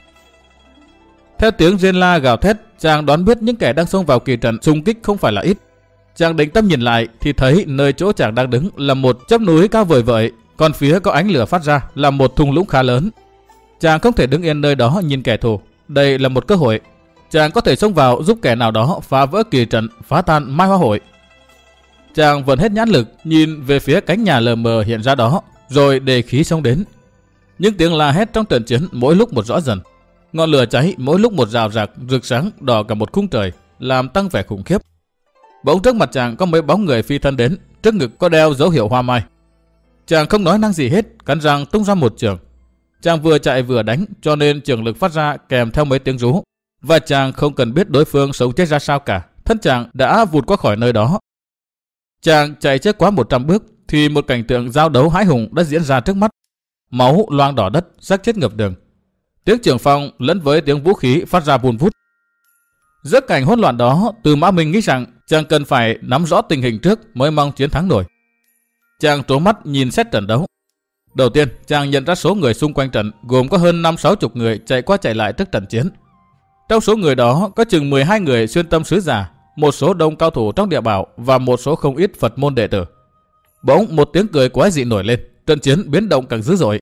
Theo tiếng rên la gào thét, chàng đoán biết những kẻ đang xông vào kỳ trận xung kích không phải là ít. Chàng định tâm nhìn lại thì thấy nơi chỗ chàng đang đứng là một chóp núi cao vời vợi, còn phía có ánh lửa phát ra là một thung lũng khá lớn. Chàng không thể đứng yên nơi đó nhìn kẻ thù, đây là một cơ hội. Chàng có thể xông vào giúp kẻ nào đó phá vỡ kỳ trận, phá tan Mai Hoa Hội. Chàng vẫn hết nhãn lực nhìn về phía cánh nhà lờ mờ hiện ra đó, rồi đề khí xông đến. Những tiếng la hét trong trận chiến mỗi lúc một rõ dần. Ngọn lửa cháy mỗi lúc một rào rạc, rực sáng đỏ cả một khung trời, làm tăng vẻ khủng khiếp. Bỗng trước mặt chàng có mấy bóng người phi thân đến, trước ngực có đeo dấu hiệu hoa mai. Chàng không nói năng gì hết, cắn răng tung ra một chưởng. Chàng vừa chạy vừa đánh, cho nên chưởng lực phát ra kèm theo mấy tiếng rú, và chàng không cần biết đối phương sống chết ra sao cả, thân chàng đã vụt qua khỏi nơi đó. Chàng chạy chưa quá 100 bước thì một cảnh tượng giao đấu hãi hùng đã diễn ra trước mắt. Máu loang đỏ đất, xác chết ngập đường. Tiếng trường phong lẫn với tiếng vũ khí phát ra vun vút. Giữa cảnh hỗn loạn đó, Từ Mã Minh nghĩ rằng chàng cần phải nắm rõ tình hình trước mới mong chiến thắng nổi. Chàng trố mắt nhìn xét trận đấu. Đầu tiên, chàng nhận ra số người xung quanh trận gồm có hơn 50-60 người chạy qua chạy lại trước trận chiến. Trong số người đó có chừng 12 người xuyên tâm sứ giả, một số đông cao thủ trong địa bảo và một số không ít Phật môn đệ tử. Bỗng một tiếng cười quái dị nổi lên, trận chiến biến động càng dữ dội.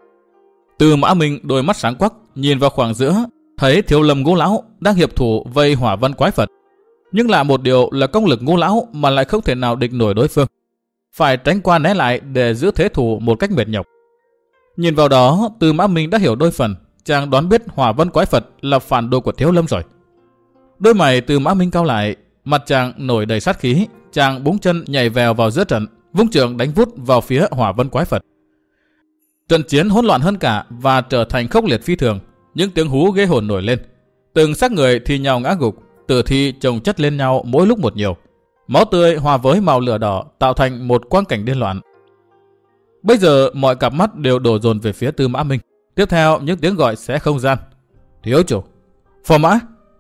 Từ Mã Minh đôi mắt sáng quắc nhìn vào khoảng giữa, thấy Thiếu Lâm Ngũ Lão đang hiệp thủ vây Hỏa Văn quái Phật. Nhưng lạ một điều là công lực Ngũ Lão mà lại không thể nào địch nổi đối phương, phải tránh qua né lại để giữ thế thủ một cách mệt nhọc. Nhìn vào đó, Từ Mã Minh đã hiểu đôi phần. chàng đoán biết Hỏa Vân Quái Phật là phản đồ của Thiếu Lâm rồi. Đôi mày Từ Mã Minh cau lại, mặt chàng nổi đầy sát khí, chàng búng chân nhảy vèo vào giữa trận, vung trường đánh vút vào phía Hỏa Vân Quái Phật. Trận chiến hỗn loạn hơn cả và trở thành khốc liệt phi thường, những tiếng hú ghê hồn nổi lên, từng xác người thì nhào ngã gục, tử thi chồng chất lên nhau mỗi lúc một nhiều, máu tươi hòa với màu lửa đỏ tạo thành một quang cảnh điên loạn. Bây giờ mọi cặp mắt đều đổ dồn về phía Tư Mã Minh. Tiếp theo những tiếng gọi xé không gian: thiếu chủ, phò mã,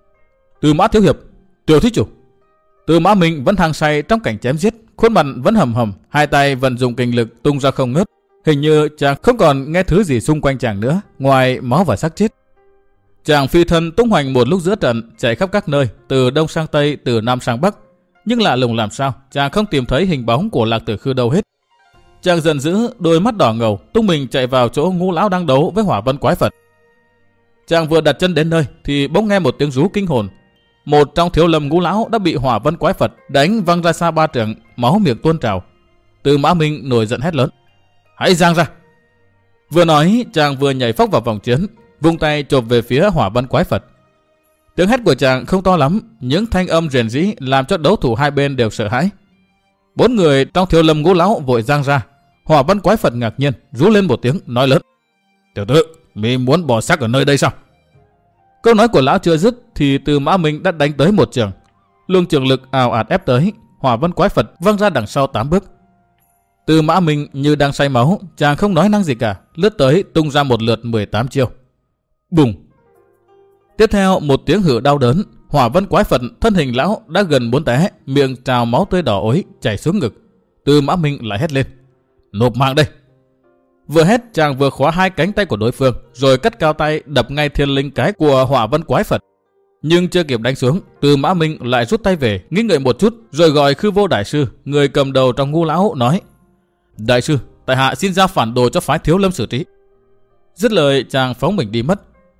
Tư Mã thiếu hiệp, Tiểu thí chủ. Tư Mã Minh vẫn hăng say trong cảnh chém giết, khuôn mặt vẫn hầm hầm, hai tay vận dụng kình lực tung ra không ngớt. Hình như chàng không còn nghe thứ gì xung quanh chàng nữa ngoài máu và xác chết. Chàng phi thân tung hoành một lúc giữa trận, chạy khắp các nơi, từ đông sang tây, từ nam sang bắc. Nhưng lạ lùng làm sao chàng không tìm thấy hình bóng của Lạc Tử Khư đâu hết. Chàng giận dữ, đôi mắt đỏ ngầu, tung mình chạy vào chỗ Ngũ lão đang đấu với Hỏa Vân Quái Phật. Chàng vừa đặt chân đến nơi thì bỗng nghe một tiếng rú kinh hồn. Một trong Thiếu Lâm Ngũ lão đã bị Hỏa Vân Quái Phật đánh văng ra xa 3 trượng, máu miệng tuôn trào. Tư Mã Minh nổi giận hét lớn: hãy giang ra! Vừa nói chàng vừa nhảy phóc vào vòng chiến, vung tay chộp về phía Hỏa Vân Quái Phật. Tiếng hét của chàng không to lắm, những thanh âm rền rĩ làm cho đấu thủ hai bên đều sợ hãi. 4 người trong Thiếu Lâm Ngũ lão vội giang ra. Hỏa Vân Quái Phật ngạc nhiên rú lên một tiếng nói lớn: tiểu tử, mi muốn bỏ xác ở nơi đây sao? Câu nói của lão chưa dứt thì Tư Mã Minh đã đánh tới một trường. Luồng trường lực ào ạt ép tới, Hỏa Vân Quái Phật văng ra đằng sau 8 bước. Tư Mã Minh như đang say máu, chàng không nói năng gì cả, lướt tới tung ra một lượt 18 chiêu. Bùng! Tiếp theo một tiếng hự đau đớn, Hỏa Vân Quái Phật thân hình lão đã gần muốn té, miệng trào máu tươi đỏ ối chảy xuống ngực. Tư Mã Minh lại hét lên: nộp mạng đây! Vừa hét chàng vừa khóa hai cánh tay của đối phương, rồi cất cao tay đập ngay thiên linh cái của Hỏa Vân Quái Phật. Nhưng chưa kịp đánh xuống, Tư Mã Minh lại rút tay về, nghĩ ngợi một chút, rồi gọi Khư Vô đại sư, người cầm đầu trong Ngũ lão, nói: đại sư, tại hạ xin giao phản đồ cho phái Thiếu Lâm xử trí. Dứt lời chàng phóng mình đi mất.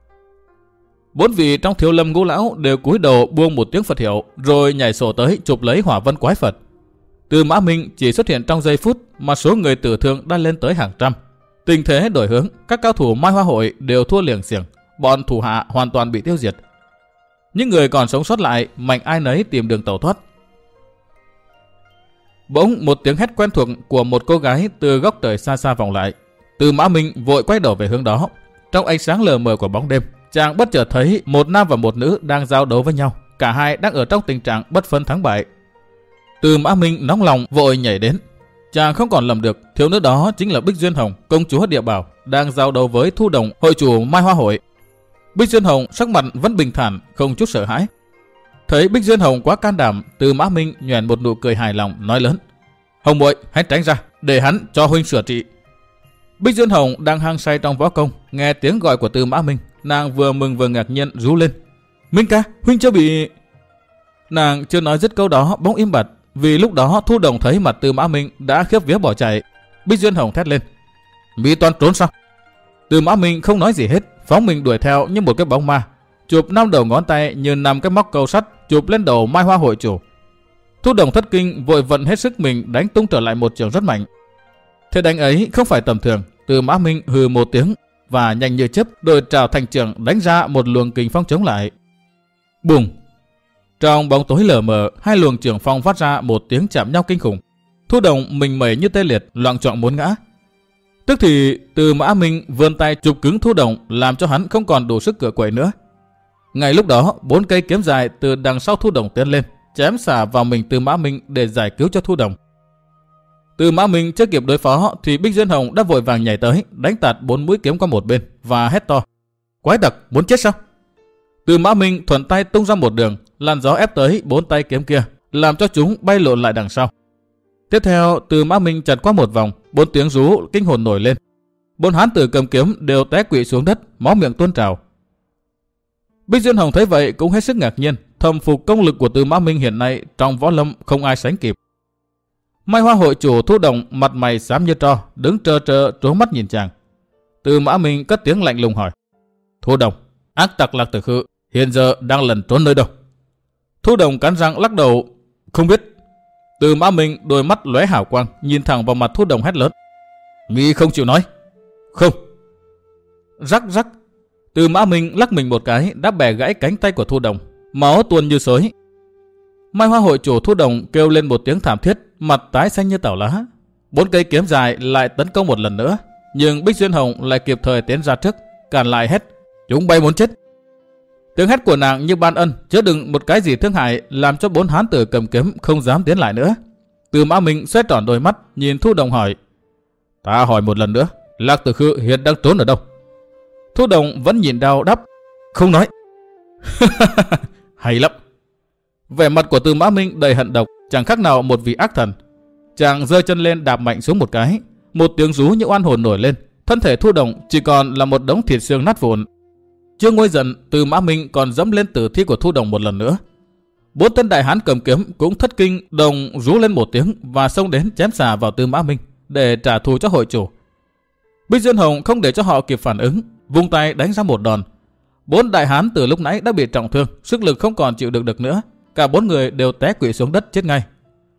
4 vị trong Thiếu Lâm Ngũ lão đều cúi đầu buông một tiếng Phật hiệu, rồi nhảy sổ tới chụp lấy Hỏa Vân Quái Phật. Tư Mã Minh chỉ xuất hiện trong giây phút mà số người tử thương đã lên tới hàng trăm. Tình thế đổi hướng, các cao thủ Mai Hoa hội đều thua liềng xiềng, bọn thủ hạ hoàn toàn bị tiêu diệt. Những người còn sống sót lại mạnh ai nấy tìm đường tẩu thoát. Bỗng một tiếng hét quen thuộc của một cô gái từ góc trời xa xa vọng lại. Tư Mã Minh vội quay đầu về hướng đó. Trong ánh sáng lờ mờ của bóng đêm, chàng bất chợt thấy một nam và một nữ đang giao đấu với nhau. Cả hai đang ở trong tình trạng bất phân thắng bại. Tư Mã Minh nóng lòng vội nhảy đến. Chàng không còn lầm được, thiếu nữ đó chính là Bích Duyên Hồng, công chúa Địa Bảo, đang giao đấu với Thu Đồng, hội chủ Mai Hoa hội. Bích Duyên Hồng sắc mặt vẫn bình thản, không chút sợ hãi. Thấy Bích Duyên Hồng quá can đảm, Tư Mã Minh nhoẻn một nụ cười hài lòng nói lớn: Hồng muội, hãy tránh ra, để hắn cho huynh sửa trị. Bích Duyên Hồng đang hăng say trong võ công, nghe tiếng gọi của Tư Mã Minh, nàng vừa mừng vừa ngạc nhiên rú lên: Minh ca, huynh chưa bị... Nàng chưa nói dứt câu đó bỗng im bặt, vì lúc đó Thu Đồng thấy mặt Tư Mã Minh đã khiếp vía bỏ chạy. Bích Duyên Hồng thét lên: Mỹ toán trốn sao? Tư Mã Minh không nói gì hết, phóng mình đuổi theo như một cái bóng ma, chụp 5 đầu ngón tay như 5 cái móc câu sắt chụp lên đầu Mai Hoa hội chủ. Thu Đồng thất kinh vội vận hết sức mình đánh tung trở lại một trường rất mạnh. Thế đánh ấy không phải tầm thường. Tư Mã Minh hừ một tiếng và nhanh như chớp đội trào thành trường đánh ra một luồng kình phong chống lại. Bùng! Trong bóng tối lờ mờ, hai luồng trường phong phát ra một tiếng chạm nhau kinh khủng. Thu Đồng mình mẩy như tê liệt, loạng choạng muốn ngã. Tức thì Tư Mã Minh vươn tay chụp cứng Thu Đồng, làm cho hắn không còn đủ sức cựa quậy nữa. Ngay lúc đó, 4 cây kiếm dài từ đằng sau Thu Đồng tiến lên, chém xả vào mình Tư Mã Minh để giải cứu cho Thu Đồng. Tư Mã Minh chưa kịp đối phó thì Bích Duyên Hồng đã vội vàng nhảy tới, đánh tạt 4 mũi kiếm qua một bên và hét to: Quái tặc, muốn chết sao? Tư Mã Minh thuận tay tung ra một đường, làn gió ép tới 4 tay kiếm kia, làm cho chúng bay lộn lại đằng sau. Tiếp theo, Tư Mã Minh chặt qua một vòng, 4 tiếng rú kinh hồn nổi lên. 4 hán tử cầm kiếm đều té quỵ xuống đất, máu miệng tuôn trào. Bích Duyên Hồng thấy vậy cũng hết sức ngạc nhiên, thầm phục công lực của Tư Mã Minh hiện nay trong võ lâm không ai sánh kịp. Mai Hoa hội chủ Thu Đồng mặt mày xám như tro, đứng trơ trơ trố mắt nhìn chàng. Tư Mã Minh cất tiếng lạnh lùng hỏi: Thu Đồng, ác tặc Lạc Tử Khư hiện giờ đang lẩn trốn nơi đâu? Thu Đồng cắn răng lắc đầu: Không biết. Tư Mã Minh đôi mắt lóe hào quang, nhìn thẳng vào mặt Thu Đồng hét lớn: Mi không chịu nói? Không. Rắc rắc. Từ Mã Minh lắc mình một cái đã bẻ gãy cánh tay của Thu Đồng, máu tuôn như xối. Mai Hoa hội chủ Thu Đồng kêu lên một tiếng thảm thiết, mặt tái xanh như tảo lá. 4 cây kiếm dài lại tấn công một lần nữa, nhưng Bích Duyên Hồng lại kịp thời tiến ra trước, cản lại hét: "Chúng bay muốn chết!" Tiếng hét của nàng như ban ân, chứa đựng một cái gì thương hại, làm cho 4 hán tử cầm kiếm không dám tiến lại nữa. Từ Mã Minh xoay tròn đôi mắt, nhìn Thu Đồng hỏi: "Ta hỏi một lần nữa, Lạc Tử Khư hiện đang trốn ở đâu?" Thu Đồng vẫn nhìn đau đáp: "Không nói." Hay lắm. Vẻ mặt của Từ Mã Minh đầy hận độc, chẳng khác nào một vị ác thần. Chàng giơ chân lên đạp mạnh xuống một cái, một tiếng rú như oan hồn nổi lên, thân thể Thu Đồng chỉ còn là một đống thịt xương nát vụn. Chưa nguôi giận, Từ Mã Minh còn dẫm lên tử thi của Thu Đồng một lần nữa. 4 tên đại hán cầm kiếm cũng thất kinh, đồng rú lên một tiếng và xông đến chém xả vào Từ Mã Minh để trả thù cho hội chủ. Bích Duyên Hồng không để cho họ kịp phản ứng, vung tay đánh ra một đòn. 4 đại hán từ lúc nãy đã bị trọng thương, sức lực không còn chịu đựng được nữa, cả 4 người đều té quỵ xuống đất chết ngay.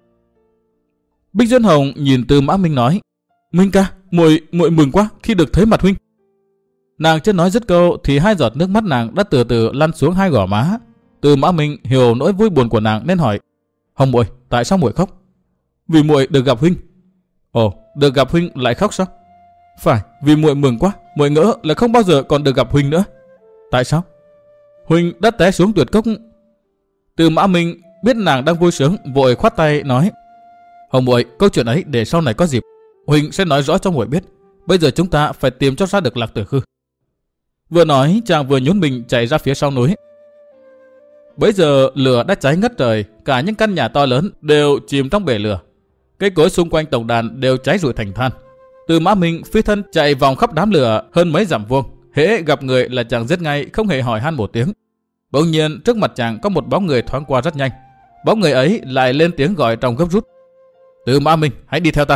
Bích Duyên Hồng nhìn Từ Mã Minh nói: "Minh ca, muội mừng quá khi được thấy mặt huynh." Nàng chưa nói dứt câu thì 2 giọt nước mắt nàng đã từ từ lăn xuống 2 gò má. Từ Mã Minh hiểu nỗi vui buồn của nàng nên hỏi: "Hồng muội, tại sao muội khóc?" "Vì muội được gặp huynh." "Ồ, được gặp huynh lại khóc sao?" "Phải, vì muội mừng quá, muội ngỡ là không bao giờ còn được gặp huynh nữa." "Tại sao?" "Huynh đã té xuống tuyệt cốc." Từ Mã Minh biết nàng đang vui sướng, vội khoát tay nói: "Hồng muội, câu chuyện ấy để sau này có dịp, huynh sẽ nói rõ cho muội biết. Bây giờ chúng ta phải tìm cho ra được Lạc Tử Khư." Vừa nói, chàng vừa nhún mình chạy ra phía sau núi. Bấy giờ lửa đã cháy ngất trời, cả những căn nhà to lớn đều chìm trong bể lửa. Cây cối xung quanh tổng đàn đều cháy rụi thành than. Từ Mã Minh phi thân chạy vòng khắp đám lửa hơn mấy dặm vuông, hễ gặp người là chàng giết ngay, không hề hỏi han một tiếng. Bỗng nhiên trước mặt chàng có một bóng người thoáng qua rất nhanh. Bóng người ấy lại lên tiếng gọi trong gấp rút: "Từ Mã Minh, hãy đi theo ta."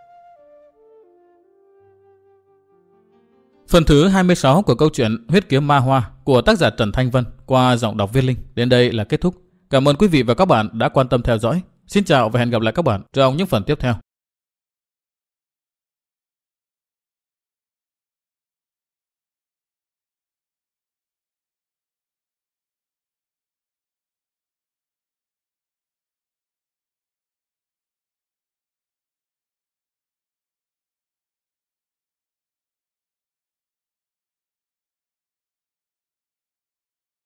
Phần thứ 26 của câu chuyện Huyết Kiếm Ma Hoa của tác giả Trần Thanh Vân qua giọng đọc Viết Linh đến đây là kết thúc. Cảm ơn quý vị và các bạn đã quan tâm theo dõi. Xin chào và hẹn gặp lại các bạn trong những phần tiếp theo.